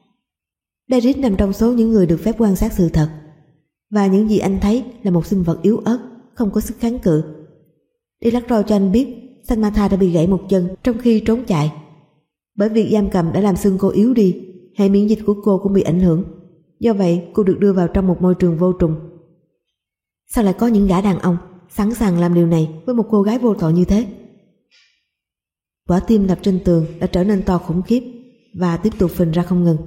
Berit nằm trong số những người được phép quan sát sự thật, và những gì anh thấy là một sinh vật yếu ớt, không có sức kháng cự. Delacroix cho anh biết Samantha đã bị gãy một chân trong khi trốn chạy. Bởi việc giam cầm đã làm xương cô yếu đi, hệ miễn dịch của cô cũng bị ảnh hưởng. Do vậy cô được đưa vào trong một môi trường vô trùng. Sao lại có những gã đàn ông sẵn sàng làm điều này với một cô gái vô tội như thế? Quả tim đập trên tường đã trở nên to khủng khiếp và tiếp tục phình ra không ngừng.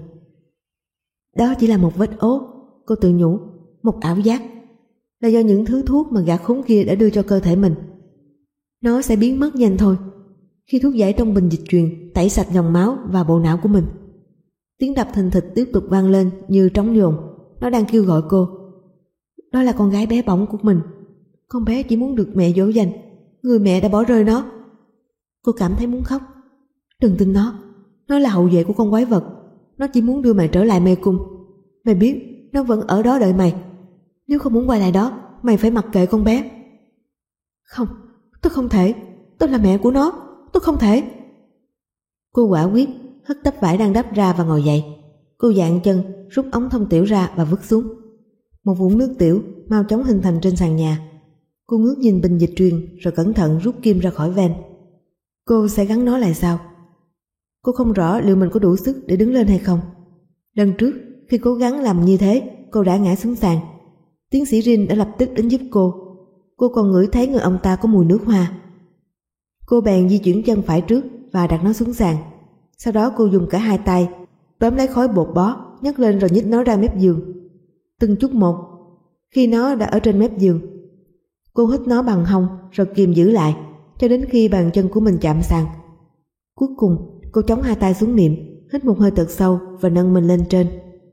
Đó chỉ là một vết ố, cô tự nhủ, một ảo giác, là do những thứ thuốc mà gã khốn kia đã đưa cho cơ thể mình. Nó sẽ biến mất nhanh thôi, khi thuốc giải trong bình dịch truyền tẩy sạch dòng máu và bộ não của mình. Tiếng đập thình thịch tiếp tục vang lên như trống dồn. Nó đang kêu gọi cô. Đó là con gái bé bỏng của mình. Con bé chỉ muốn được mẹ dỗ dành, người mẹ đã bỏ rơi nó. Cô cảm thấy muốn khóc. Đừng tin nó, nó là hậu duệ của con quái vật. Nó chỉ muốn đưa mày trở lại mê cung. Mày biết nó vẫn ở đó đợi mày. Nếu không muốn quay lại đó, mày phải mặc kệ con bé. Không, tôi không thể. Tôi là mẹ của nó, tôi không thể. Cô quả quyết hất tấm vải đang đắp ra và ngồi dậy. Cô dạn chân rút ống thông tiểu ra và vứt xuống. Một vũng nước tiểu mau chóng hình thành trên sàn nhà. Cô ngước nhìn bình dịch truyền rồi cẩn thận rút kim ra khỏi ven. Cô sẽ gắn nó lại sau. Cô không rõ liệu mình có đủ sức để đứng lên hay không. Lần trước khi cố gắng làm như thế, cô đã ngã xuống sàn. Tiến sĩ Rin đã lập tức đến giúp cô. Cô còn ngửi thấy người ông ta có mùi nước hoa. Cô bèn di chuyển chân phải trước và đặt nó xuống sàn. Sau đó cô dùng cả hai tay tóm lấy khối bột bó, nhấc lên rồi nhích nó ra mép giường. Từng chút một. Khi nó đã ở trên mép giường, cô hít nó bằng hông rồi kìm giữ lại cho đến khi bàn chân của mình chạm sàn. Cuối cùng cô chống hai tay xuống miệng, hít một hơi thật sâu và nâng mình lên trên.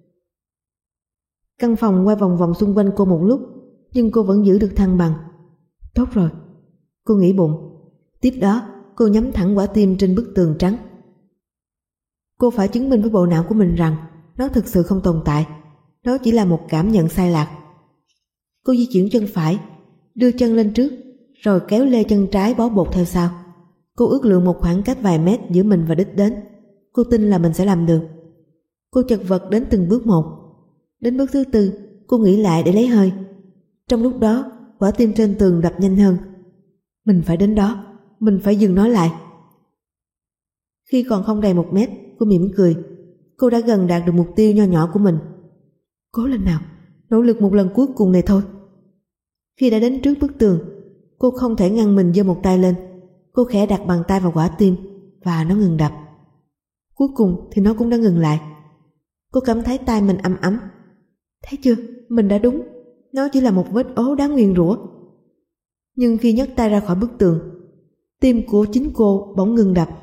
Căn phòng quay vòng vòng xung quanh cô một lúc, nhưng cô vẫn giữ được thăng bằng. Tốt rồi, cô nghĩ bụng. Tiếp đó cô nhắm thẳng quả tim trên bức tường trắng. Cô phải chứng minh với bộ não của mình rằng nó thực sự không tồn tại. Nó chỉ là một cảm nhận sai lạc. Cô di chuyển chân phải, đưa chân lên trước, rồi kéo lê chân trái bó bột theo sau. Cô ước lượng một khoảng cách vài mét giữa mình và đích đến. Cô tin là mình sẽ làm được. Cô chật vật đến từng bước một. Đến bước thứ tư, cô nghĩ lại để lấy hơi. Trong lúc đó, quả tim trên tường đập nhanh hơn. Mình phải đến đó, mình phải dừng nó lại. Khi còn không đầy một mét, cô mỉm cười. Cô đã gần đạt được mục tiêu nho nhỏ của mình. Cố lên nào, nỗ lực một lần cuối cùng này thôi. Khi đã đến trước bức tường, cô không thể ngăn mình giơ một tay lên. Cô khẽ đặt bàn tay vào quả tim và nó ngừng đập. Cuối cùng thì nó cũng đã ngừng lại. Cô cảm thấy tay mình ấm ấm. Thấy chưa, mình đã đúng. Nó chỉ là một vết ố đáng nguyền rủa. Nhưng khi nhấc tay ra khỏi bức tường, tim của chính cô bỗng ngừng đập.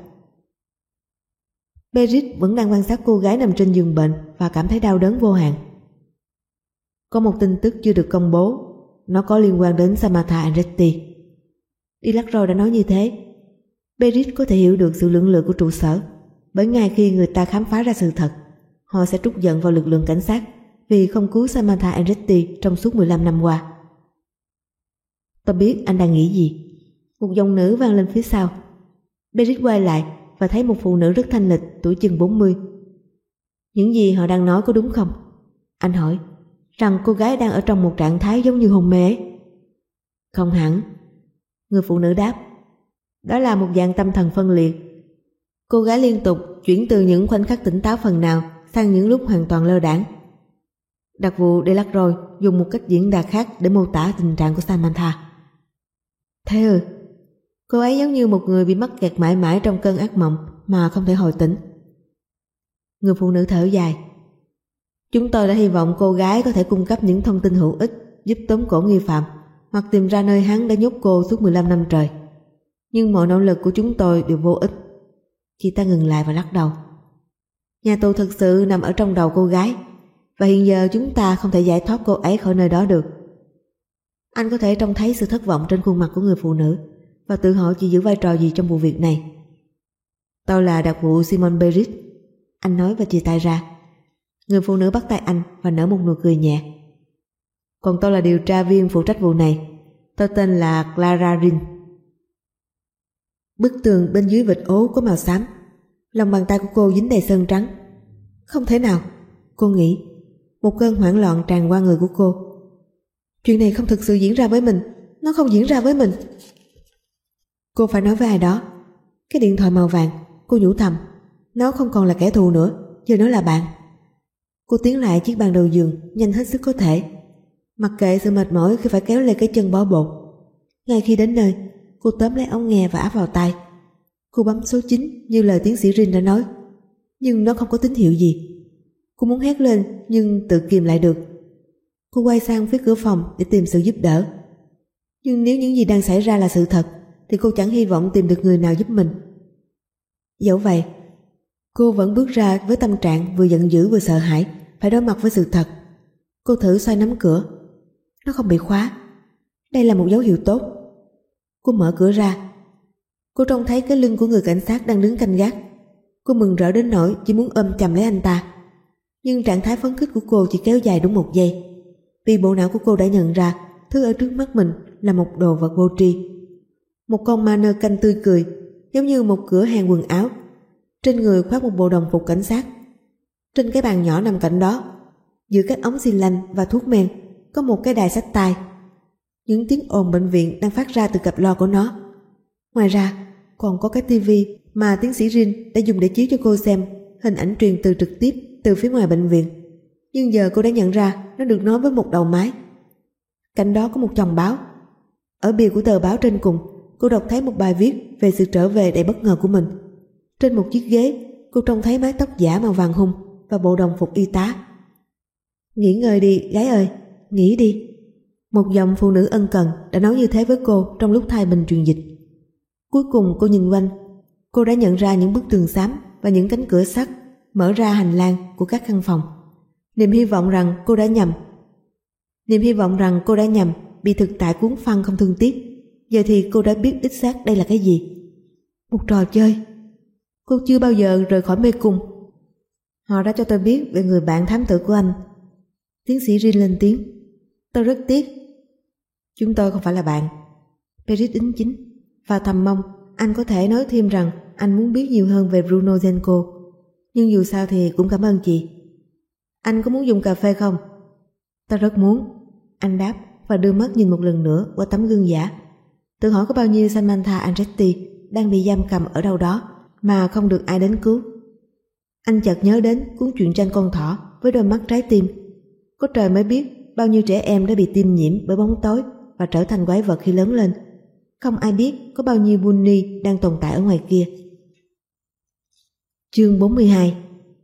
Berit vẫn đang quan sát cô gái nằm trên giường bệnh và cảm thấy đau đớn vô hạn. Có một tin tức chưa được công bố. Nó có liên quan đến Samantha Andretti. Delacroix đã nói như thế. Berit có thể hiểu được sự lưỡng lự của trụ sở, bởi ngay khi người ta khám phá ra sự thật, họ sẽ trút giận vào lực lượng cảnh sát vì không cứu Samantha Andretti trong suốt mười lăm năm qua. Tôi biết anh đang nghĩ gì. Một giọng nữ vang lên phía sau. Berit quay lại và thấy một phụ nữ rất thanh lịch, tuổi chừng bốn mươi. Những gì họ đang nói có đúng không? Anh hỏi. Rằng cô gái đang ở trong một trạng thái giống như hôn mê ấy. Không hẳn. Người phụ nữ đáp. Đó là một dạng tâm thần phân liệt. Cô gái liên tục chuyển từ những khoảnh khắc tỉnh táo phần nào sang những lúc hoàn toàn lơ đãng. Đặc vụ Delacroix dùng một cách diễn đạt khác để mô tả tình trạng của Samantha. Thế ư? Cô ấy giống như một người bị mắc kẹt mãi mãi trong cơn ác mộng mà không thể hồi tỉnh. Người phụ nữ thở dài. Chúng tôi đã hy vọng cô gái có thể cung cấp những thông tin hữu ích giúp tóm cổ nghi phạm hoặc tìm ra nơi hắn đã nhốt cô suốt mười lăm năm trời. Nhưng mọi nỗ lực của chúng tôi đều vô ích. Chị ta ngừng lại và lắc đầu. Nhà tù thực sự nằm ở trong đầu cô gái, và hiện giờ chúng ta không thể giải thoát cô ấy khỏi nơi đó được. Anh có thể trông thấy sự thất vọng trên khuôn mặt của người phụ nữ và tự hỏi chị giữ vai trò gì trong vụ việc này. Tôi là đặc vụ Simon Berit, anh nói và chia tay ra. Người phụ nữ bắt tay anh và nở một nụ cười nhẹ. Còn tôi là điều tra viên phụ trách vụ này. Tôi tên là Clara Rin. Bức tường bên dưới vệt ố có màu xám. Lòng bàn tay của cô dính đầy sơn trắng. Không thể nào, cô nghĩ. Một cơn hoảng loạn tràn qua người của cô. Chuyện này không thực sự diễn ra với mình. Nó không diễn ra với mình. Cô phải nói với ai đó. Cái điện thoại màu vàng, cô nhủ thầm. Nó không còn là kẻ thù nữa, giờ nó là bạn. Cô tiến lại chiếc bàn đầu giường nhanh hết sức có thể, mặc kệ sự mệt mỏi khi phải kéo lê cái chân bó bột. Ngay khi đến nơi, cô tóm lấy ống nghe và áp vào tai. Cô bấm số chín như lời tiến sĩ Rin đã nói, nhưng nó không có tín hiệu gì. Cô muốn hét lên nhưng tự kìm lại được. Cô quay sang phía cửa phòng để tìm sự giúp đỡ. Nhưng nếu những gì đang xảy ra là sự thật thì cô chẳng hy vọng tìm được người nào giúp mình. Dẫu vậy, cô vẫn bước ra với tâm trạng vừa giận dữ vừa sợ hãi phải đối mặt với sự thật. Cô thử xoay nắm cửa. Nó không bị khóa. Đây là một dấu hiệu tốt. Cô mở cửa ra. Cô trông thấy cái lưng của người cảnh sát đang đứng canh gác. Cô mừng rỡ đến nỗi chỉ muốn ôm chầm lấy anh ta. Nhưng trạng thái phấn khích của cô chỉ kéo dài đúng một giây, vì bộ não của cô đã nhận ra thứ ở trước mắt mình là một đồ vật vô tri. Một con ma nơ canh tươi cười, giống như một cửa hàng quần áo. Trên người khoác một bộ đồng phục cảnh sát. Trên cái bàn nhỏ nằm cạnh đó, giữa các ống xi lanh và thuốc men, có một cái đài xách tay. Những tiếng ồn bệnh viện đang phát ra từ cặp loa của nó. Ngoài ra còn có cái tivi mà tiến sĩ Rin đã dùng để chiếu cho cô xem hình ảnh truyền từ trực tiếp từ phía ngoài bệnh viện. Nhưng giờ cô đã nhận ra nó được nối với một đầu máy. Cạnh đó có một chồng báo. Ở bìa của tờ báo trên cùng, cô đọc thấy một bài viết về sự trở về đầy bất ngờ của mình. Trên một chiếc ghế, cô trông thấy mái tóc giả màu vàng hung và bộ đồng phục y tá. Nghỉ ngơi đi, gái ơi, nghỉ đi. Một giọng phụ nữ ân cần đã nói như thế với cô trong lúc thay bình truyền dịch. Cuối cùng cô nhìn quanh. Cô đã nhận ra những bức tường xám và những cánh cửa sắt mở ra hành lang của các căn phòng. Niềm hy vọng rằng cô đã nhầm. Niềm hy vọng rằng cô đã nhầm bị thực tại cuốn phăng không thương tiếc. Giờ thì cô đã biết đích xác đây là cái gì. Một trò chơi. Cô chưa bao giờ rời khỏi mê cung. Họ đã cho tôi biết về người bạn thám tử của anh. Tiến sĩ Rin lên tiếng. Tôi rất tiếc. Chúng tôi không phải là bạn. Berit đính chính và thầm mong anh có thể nói thêm rằng anh muốn biết nhiều hơn về Bruno Genco. Nhưng dù sao thì cũng cảm ơn chị. Anh có muốn dùng cà phê không? Tôi rất muốn. Anh đáp và đưa mắt nhìn một lần nữa qua tấm gương giả. Tự hỏi có bao nhiêu Samantha Andretti đang bị giam cầm ở đâu đó mà không được ai đến cứu. Anh chợt nhớ đến cuốn truyện tranh con thỏ với đôi mắt trái tim. Có trời mới biết bao nhiêu trẻ em đã bị tiêm nhiễm bởi bóng tối và trở thành quái vật khi lớn lên. Không ai biết có bao nhiêu bunny đang tồn tại ở ngoài kia. Chương bốn mươi hai.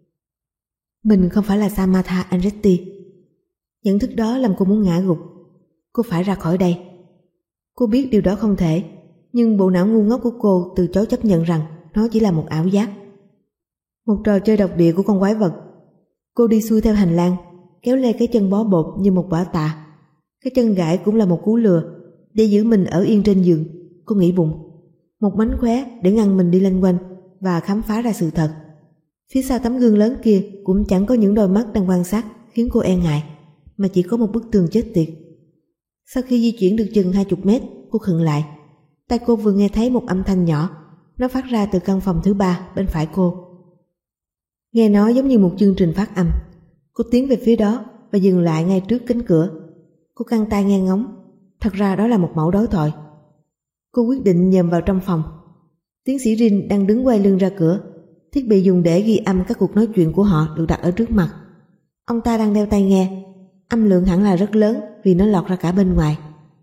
Mình không phải là Samantha Andretti. Nhận thức đó làm cô muốn ngã gục. Cô phải ra khỏi đây. Cô biết điều đó không thể, nhưng bộ não ngu ngốc của cô từ chối chấp nhận rằng nó chỉ là một ảo giác, một trò chơi độc địa của con quái vật. Cô đi xuôi theo hành lang, kéo lê cái chân bó bột như một quả tạ. Cái chân gãy cũng là một cú lừa để giữ mình ở yên trên giường. Cô nghĩ bụng, một mánh khóe để ngăn mình đi loanh quanh và khám phá ra sự thật. Phía sau tấm gương lớn kia cũng chẳng có những đôi mắt đang quan sát khiến cô e ngại, mà chỉ có một bức tường chết tiệt. Sau khi di chuyển được chừng hai chục mét, cô khựng lại. Tai cô vừa nghe thấy một âm thanh nhỏ. Nó phát ra từ căn phòng thứ ba bên phải cô. Nghe nó giống như một chương trình phát âm. Cô tiến về phía đó và dừng lại ngay trước cánh cửa. Cô căng tai nghe ngóng. Thật ra đó là một mẫu đối thoại. Cô quyết định nhòm vào trong phòng. Tiến sĩ Rin đang đứng quay lưng ra cửa. Thiết bị dùng để ghi âm các cuộc nói chuyện của họ được đặt ở trước mặt. Ông ta đang đeo tai nghe. Âm lượng hẳn là rất lớn vì nó lọt ra cả bên ngoài.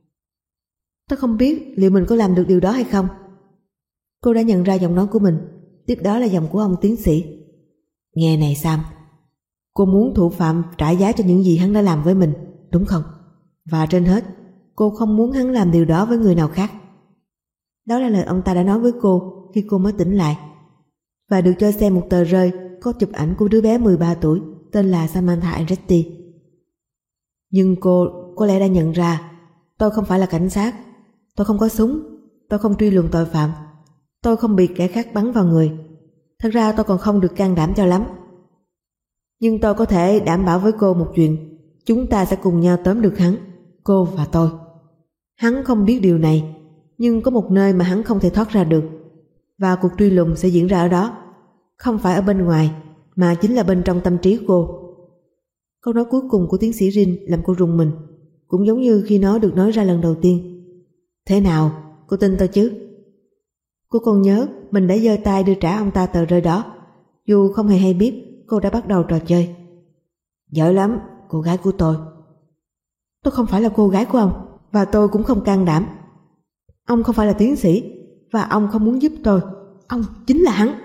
Tôi không biết liệu mình có làm được điều đó hay không. Cô đã nhận ra giọng nói của mình. Tiếp đó là giọng của ông tiến sĩ. Nghe này Sam, cô muốn thủ phạm trả giá cho những gì hắn đã làm với mình, đúng không? Và trên hết, cô không muốn hắn làm điều đó với người nào khác. Đó là lời ông ta đã nói với cô khi cô mới tỉnh lại, và được cho xem một tờ rơi có chụp ảnh của đứa bé mười ba tuổi tên là Samantha Andretti. Nhưng cô có lẽ đã nhận ra tôi không phải là cảnh sát. Tôi không có súng. Tôi không truy lùng tội phạm. Tôi không bị kẻ khác bắn vào người. Thật ra tôi còn không được can đảm cho lắm. Nhưng tôi có thể đảm bảo với cô một chuyện. Chúng ta sẽ cùng nhau tóm được hắn, cô và tôi. Hắn không biết điều này, nhưng có một nơi mà hắn không thể thoát ra được, và cuộc truy lùng sẽ diễn ra ở đó. Không phải ở bên ngoài, mà chính là bên trong tâm trí cô. Câu nói cuối cùng của tiến sĩ Rin làm cô rùng mình, cũng giống như khi nó được nói ra lần đầu tiên. Thế nào, cô tin tôi chứ? Cô còn nhớ mình đã giơ tay đưa trả ông ta tờ rơi đó, dù không hề hay biết cô đã bắt đầu trò chơi. Giỏi lắm, cô gái của tôi. Tôi không phải là cô gái của ông, và tôi cũng không can đảm. Ông không phải là tiến sĩ, và ông không muốn giúp tôi. Ông chính là hắn.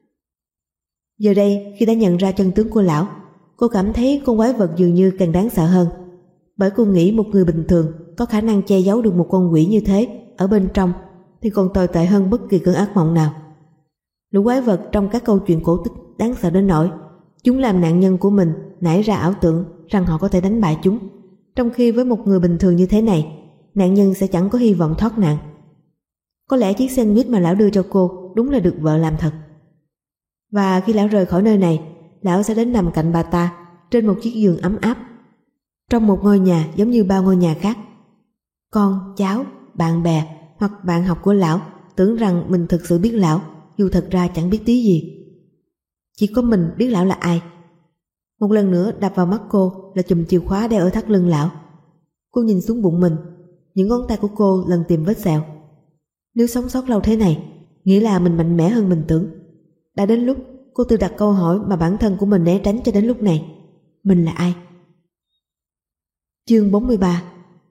Giờ đây, khi đã nhận ra chân tướng của lão, cô cảm thấy con quái vật dường như càng đáng sợ hơn. Bởi cô nghĩ một người bình thường có khả năng che giấu được một con quỷ như thế ở bên trong thì còn tồi tệ hơn bất kỳ cơn ác mộng nào. Lũ quái vật trong các câu chuyện cổ tích đáng sợ đến nỗi chúng làm nạn nhân của mình nảy ra ảo tưởng rằng họ có thể đánh bại chúng, trong khi với một người bình thường như thế này, nạn nhân sẽ chẳng có hy vọng thoát nạn. Có lẽ chiếc sandwich mà lão đưa cho cô đúng là được vợ làm thật. Và khi lão rời khỏi nơi này, lão sẽ đến nằm cạnh bà ta trên một chiếc giường ấm áp, trong một ngôi nhà giống như bao ngôi nhà khác. Con, cháu, bạn bè hoặc bạn học của lão tưởng rằng mình thực sự biết lão, dù thật ra chẳng biết tí gì. Chỉ có mình biết lão là ai. Một lần nữa đập vào mắt cô là chùm chìa khóa đeo ở thắt lưng lão. Cô nhìn xuống bụng mình. Những ngón tay của cô lần tìm vết sẹo. Nếu sống sót lâu thế này, nghĩa là mình mạnh mẽ hơn mình tưởng. Đã đến lúc cô tự đặt câu hỏi mà bản thân của mình né tránh cho đến lúc này. Mình là ai? Chương bốn mươi ba.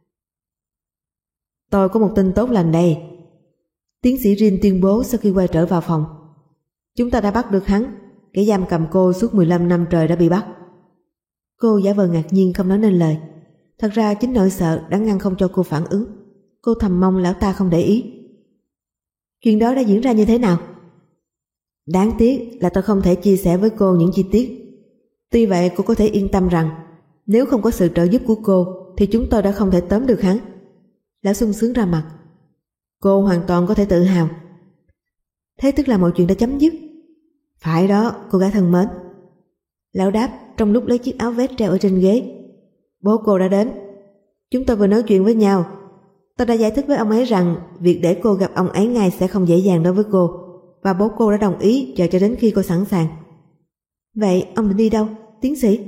Tôi có một tin tốt lành đây. Tiến sĩ Rin tuyên bố sau khi quay trở vào phòng. Chúng ta đã bắt được hắn. Kẻ giam cầm cô suốt mười lăm năm trời đã bị bắt. Cô giả vờ ngạc nhiên không nói nên lời. Thật ra chính nỗi sợ đã ngăn không cho cô phản ứng. Cô thầm mong lão ta không để ý. Chuyện đó đã diễn ra như thế nào? Đáng tiếc là tôi không thể chia sẻ với cô những chi tiết. Tuy vậy cô có thể yên tâm rằng nếu không có sự trợ giúp của cô thì chúng tôi đã không thể tóm được hắn. Lão sung sướng ra mặt. Cô hoàn toàn có thể tự hào. Thế tức là mọi chuyện đã chấm dứt? Phải đó, cô gái thân mến. Lão đáp trong lúc lấy chiếc áo vest treo ở trên ghế. Bố cô đã đến. Chúng tôi vừa nói chuyện với nhau. Tôi đã giải thích với ông ấy rằng việc để cô gặp ông ấy ngay sẽ không dễ dàng đối với cô, và bố cô đã đồng ý chờ cho đến khi cô sẵn sàng. Vậy ông định đi đâu, tiến sĩ?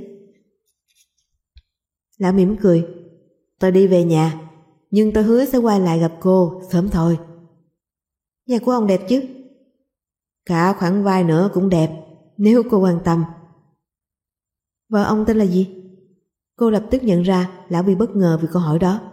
Lão mỉm cười. Tôi đi về nhà, nhưng tôi hứa sẽ quay lại gặp cô sớm thôi. Nhà của ông đẹp chứ? Cả khoảng vai nữa cũng đẹp, nếu cô quan tâm. Vợ ông tên là gì? Cô lập tức nhận ra lão bị bất ngờ vì câu hỏi đó.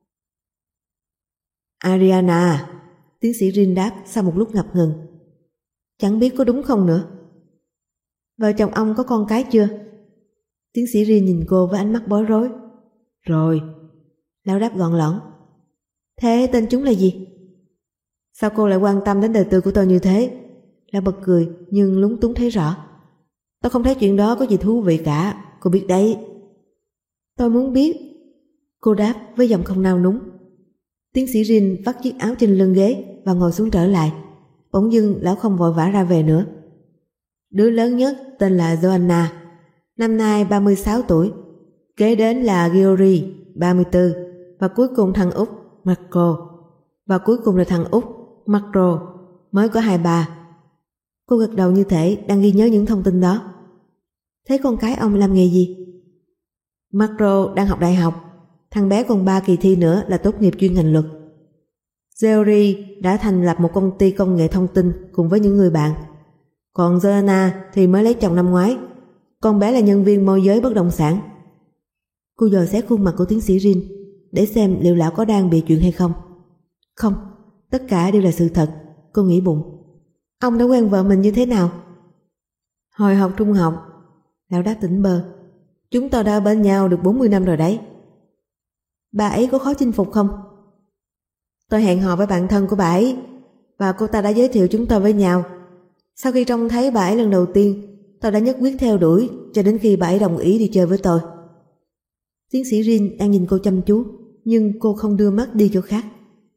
Ariana, tiến sĩ Rin đáp sau một lúc ngập ngừng. Chẳng biết có đúng không nữa. Vợ chồng ông có con cái chưa? Tiến sĩ Rin nhìn cô với ánh mắt bối rối. Rồi. Lão đáp gọn lõn. Thế tên chúng là gì? Sao cô lại quan tâm đến đời tư của tôi như thế? Lão bật cười nhưng lúng túng thấy rõ. Tôi không thấy chuyện đó có gì thú vị cả, cô biết đấy. Tôi muốn biết. Cô đáp với giọng không nao núng. Tiến sĩ Rin vắt chiếc áo trên lưng ghế và ngồi xuống trở lại. Bỗng dưng lão không vội vã ra về nữa. Đứa lớn nhất tên là Joanna, năm nay ba mươi sáu tuổi. Kế đến là Giori, ba mươi tư. Và cuối cùng thằng út Marco. Và cuối cùng là thằng út Marco, mới có hai ba. Cô gật đầu như thể đang ghi nhớ những thông tin đó. Thế con cái ông làm nghề gì? Marco đang học đại học. Thằng bé còn ba kỳ thi nữa là tốt nghiệp chuyên ngành luật. Giori đã thành lập một công ty công nghệ thông tin cùng với những người bạn. Còn Joanna thì mới lấy chồng năm ngoái. Con bé là nhân viên môi giới bất động sản. Cô dò xét khuôn mặt của tiến sĩ Rin để xem liệu lão có đang bị chuyện hay không. Không, tất cả đều là sự thật. Cô nghĩ bụng. Ông đã quen vợ mình như thế nào? Hồi học trung học. Lão đáp tỉnh bơ. Chúng tôi đã bên nhau được bốn mươi năm rồi đấy. Bà ấy có khó chinh phục không? Tôi hẹn hò với bạn thân của bà ấy và cô ta đã giới thiệu chúng tôi với nhau. Sau khi trông thấy bà ấy lần đầu tiên, tôi đã nhất quyết theo đuổi cho đến khi bà ấy đồng ý đi chơi với tôi. Tiến sĩ Rin đang nhìn cô chăm chú, nhưng cô không đưa mắt đi chỗ khác.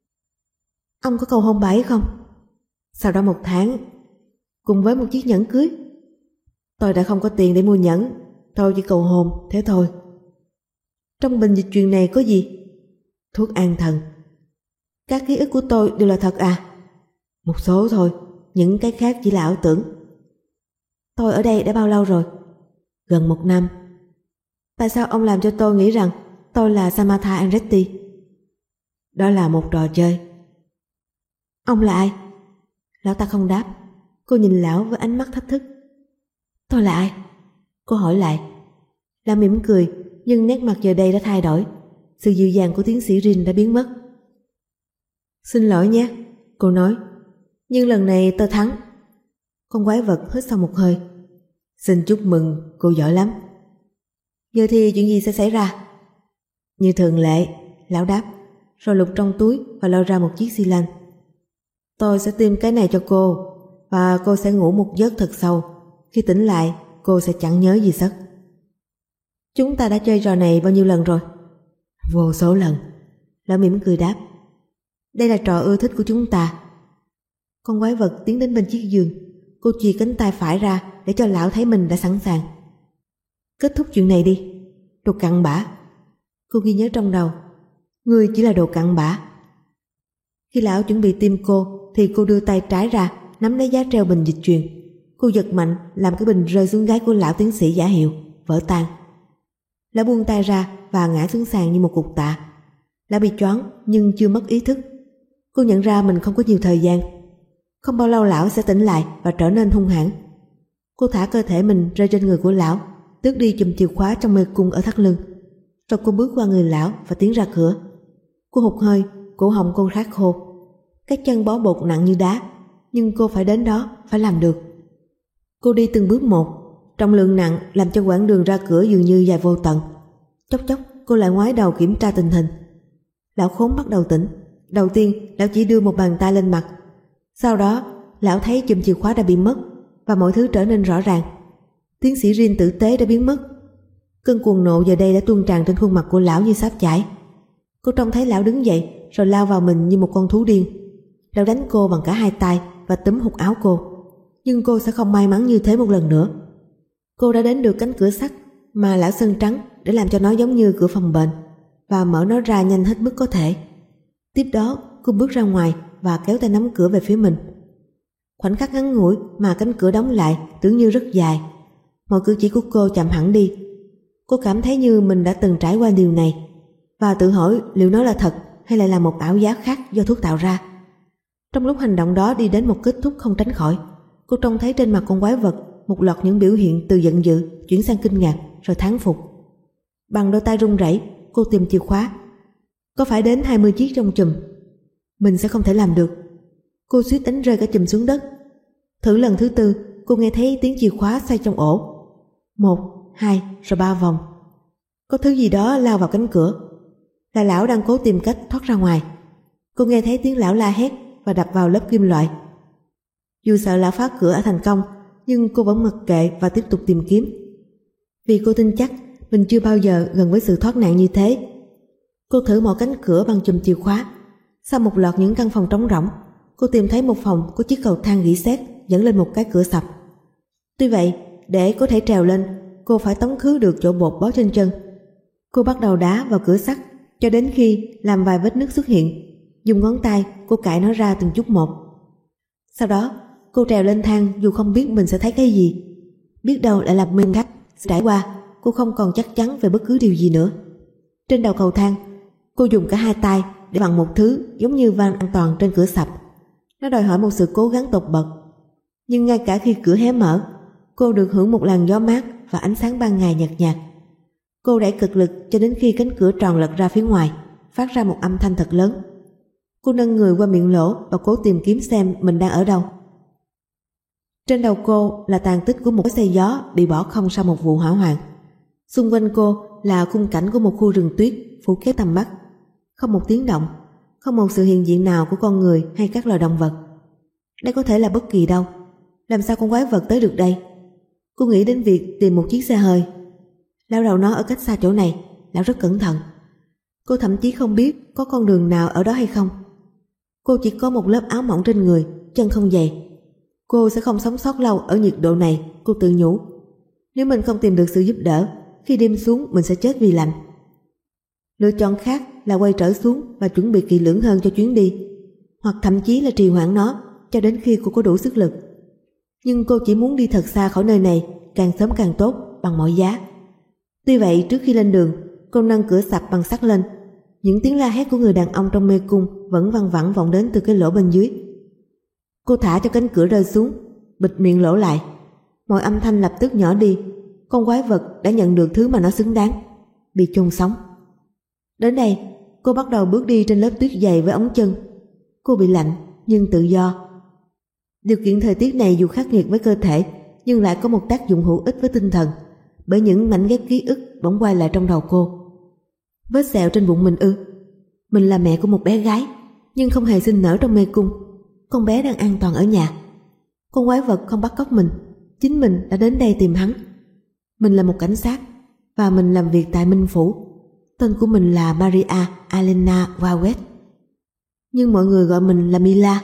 Ông có cầu hôn bà ấy không? Sau đó một tháng, cùng với một chiếc nhẫn cưới. Tôi đã không có tiền để mua nhẫn, tôi chỉ cầu hôn, thế thôi. Trong bình dịch truyền này có gì? Thuốc an thần. Các ký ức của tôi đều là thật à? Một số thôi, những cái khác chỉ là ảo tưởng. Tôi ở đây đã bao lâu rồi? Gần một năm. Tại sao ông làm cho tôi nghĩ rằng tôi là Samantha Andretti? Đó là một trò chơi. Ông là ai? Lão ta không đáp. Cô nhìn lão với ánh mắt thách thức. Tôi là ai? Cô hỏi lại. Lão mỉm cười, nhưng nét mặt giờ đây đã thay đổi. Sự dịu dàng của tiến sĩ Rin đã biến mất. Xin lỗi nhé, cô nói. Nhưng lần này tôi thắng. Con quái vật hít sâu một hơi. Xin chúc mừng, cô giỏi lắm. Giờ thì chuyện gì sẽ xảy ra? Như thường lệ, lão đáp, rồi lục trong túi và lôi ra một chiếc xi lanh. Tôi sẽ tiêm cái này cho cô, và cô sẽ ngủ một giấc thật sâu. Khi tỉnh lại, cô sẽ chẳng nhớ gì hết. Chúng ta đã chơi trò này bao nhiêu lần rồi? Vô số lần. Lão mỉm cười đáp. Đây là trò ưa thích của chúng ta. Con quái vật tiến đến bên chiếc giường. Cô chìa cánh tay phải ra để cho lão thấy mình đã sẵn sàng. Kết thúc chuyện này đi. Đồ cặn bã. Cô ghi nhớ trong đầu. Ngươi chỉ là đồ cặn bã. Khi lão chuẩn bị tiêm cô thì cô đưa tay trái ra nắm lấy giá treo bình dịch truyền. Cô giật mạnh làm cái bình rơi xuống gáy của lão tiến sĩ giả hiệu, vỡ tan. Lão buông tay ra và ngã xuống sàn như một cục tạ. Lão bị choáng nhưng chưa mất ý thức. Cô nhận ra mình không có nhiều thời gian. Không bao lâu lão sẽ tỉnh lại và trở nên hung hãn. Cô thả cơ thể mình rơi trên người của lão, tước đi chùm chìa khóa trong mê cung ở thắt lưng. Rồi cô bước qua người lão và tiến ra cửa. Cô hụt hơi, cổ họng cô khát khô. Các chân bó bột nặng như đá, nhưng cô phải đến đó, phải làm được. Cô đi từng bước một, trọng lượng nặng làm cho quãng đường ra cửa dường như dài vô tận. Chốc chốc cô lại ngoái đầu kiểm tra tình hình. Lão khốn bắt đầu tỉnh. Đầu tiên lão chỉ đưa một bàn tay lên mặt. Sau đó lão thấy chùm chìa khóa đã bị mất và mọi thứ trở nên rõ ràng. Tiến sĩ Rin tử tế đã biến mất. Cơn cuồng nộ giờ đây đã tuôn tràn trên khuôn mặt của lão như sáp chảy. Cô trông thấy lão đứng dậy rồi lao vào mình như một con thú điên. Lão đánh cô bằng cả hai tay và túm hụt áo cô. Nhưng cô sẽ không may mắn như thế một lần nữa. Cô đã đến được cánh cửa sắt mà lão sơn trắng để làm cho nó giống như cửa phòng bệnh và mở nó ra nhanh hết mức có thể. Tiếp đó cô bước ra ngoài và kéo tay nắm cửa về phía mình. Khoảnh khắc ngắn ngủi mà cánh cửa đóng lại tưởng như rất dài. Mọi cử chỉ của cô chậm hẳn đi. Cô cảm thấy như mình đã từng trải qua điều này và tự hỏi liệu nó là thật hay lại là một ảo giác khác do thuốc tạo ra. Trong lúc hành động đó đi đến một kết thúc không tránh khỏi, cô trông thấy trên mặt con quái vật một loạt những biểu hiện từ giận dữ chuyển sang kinh ngạc rồi thán phục. Bằng đôi tay run rẩy, cô tìm chìa khóa. Có phải đến hai mươi chiếc trong chùm? Mình sẽ không thể làm được. Cô suýt đánh rơi cả chùm xuống đất. Thử lần thứ tư, cô nghe thấy tiếng chìa khóa xoay trong ổ. Một, hai, rồi ba vòng. Có thứ gì đó lao vào cánh cửa. Là lão đang cố tìm cách thoát ra ngoài. Cô nghe thấy tiếng lão la hét và đập vào lớp kim loại. Dù sợ lão phá cửa thành công, nhưng cô vẫn mặc kệ và tiếp tục tìm kiếm. Vì cô tin chắc mình chưa bao giờ gần với sự thoát nạn như thế. Cô thử mở cánh cửa bằng chùm chìa khóa. Sau một loạt những căn phòng trống rỗng, cô tìm thấy một phòng có chiếc cầu thang rỉ sét dẫn lên một cái cửa sập. Tuy vậy, để có thể trèo lên, cô phải tống khứ được chỗ bột bó trên chân. Cô bắt đầu đá vào cửa sắt cho đến khi làm vài vết nứt xuất hiện. Dùng ngón tay cô cạy nó ra từng chút một. Sau đó cô trèo lên thang dù không biết mình sẽ thấy cái gì. Biết đâu lại là mình khách. Trải qua, cô không còn chắc chắn về bất cứ điều gì nữa. Trên đầu cầu thang, cô dùng cả hai tay để bằng một thứ giống như van an toàn trên cửa sập. Nó đòi hỏi một sự cố gắng tột bậc. Nhưng ngay cả khi cửa hé mở, cô được hưởng một làn gió mát và ánh sáng ban ngày nhạt nhạt. Cô đẩy cực lực cho đến khi cánh cửa tròn lật ra phía ngoài, phát ra một âm thanh thật lớn. Cô nâng người qua miệng lỗ và cố tìm kiếm xem mình đang ở đâu. Trên đầu cô là tàn tích của một cái xe gió bị bỏ không sau một vụ hỏa hoạn. Xung quanh cô là khung cảnh của một khu rừng tuyết phủ kín tầm mắt. Không một tiếng động, không một sự hiện diện nào của con người hay các loài động vật. Đây có thể là bất kỳ đâu. Làm sao con quái vật tới được đây? Cô nghĩ đến việc tìm một chiếc xe hơi. Lao đầu nó ở cách xa chỗ này, lão rất cẩn thận. Cô thậm chí không biết có con đường nào ở đó hay không. Cô chỉ có một lớp áo mỏng trên người, chân không giày. Cô sẽ không sống sót lâu ở nhiệt độ này, cô tự nhủ. Nếu mình không tìm được sự giúp đỡ, khi đêm xuống mình sẽ chết vì lạnh. Lựa chọn khác là quay trở xuống và chuẩn bị kỹ lưỡng hơn cho chuyến đi, hoặc thậm chí là trì hoãn nó cho đến khi cô có đủ sức lực. Nhưng cô chỉ muốn đi thật xa khỏi nơi này, càng sớm càng tốt, bằng mọi giá. Tuy vậy, trước khi lên đường, cô nâng cửa sập bằng sắt lên. Những tiếng la hét của người đàn ông trong mê cung vẫn văng vẳng vọng đến từ cái lỗ bên dưới. Cô thả cho cánh cửa rơi xuống, bịt miệng lỗ lại. Mọi âm thanh lập tức nhỏ đi. Con quái vật đã nhận được thứ mà nó xứng đáng, bị chôn sống. Đến đây, cô bắt đầu bước đi trên lớp tuyết dày với ống chân. Cô bị lạnh nhưng tự do. Điều kiện thời tiết này dù khắc nghiệt với cơ thể, nhưng lại có một tác dụng hữu ích với tinh thần, bởi những mảnh ghép ký ức bỗng quay lại trong đầu cô. Vết sẹo trên bụng mình ư? Mình là mẹ của một bé gái, nhưng không hề sinh nở trong mê cung. Con bé đang an toàn ở nhà. Con quái vật không bắt cóc mình, chính mình đã đến đây tìm hắn. Mình là một cảnh sát, và mình làm việc tại Minh Phủ. Tên của mình là Maria Elena Wawet, nhưng mọi người gọi mình là Mila.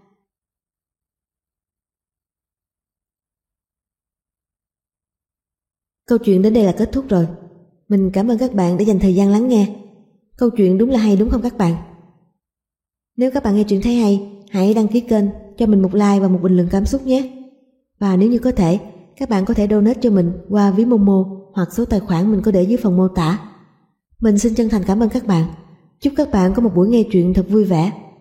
Câu chuyện đến đây là kết thúc rồi. Mình cảm ơn các bạn đã dành thời gian lắng nghe. Câu chuyện đúng là hay đúng không các bạn? Nếu các bạn nghe chuyện thấy hay, hãy đăng ký kênh, cho mình một like và một bình luận cảm xúc nhé. Và nếu như có thể, các bạn có thể donate cho mình qua ví Momo hoặc số tài khoản mình có để dưới phần mô tả. Mình xin chân thành cảm ơn các bạn. Chúc các bạn có một buổi nghe truyện thật vui vẻ.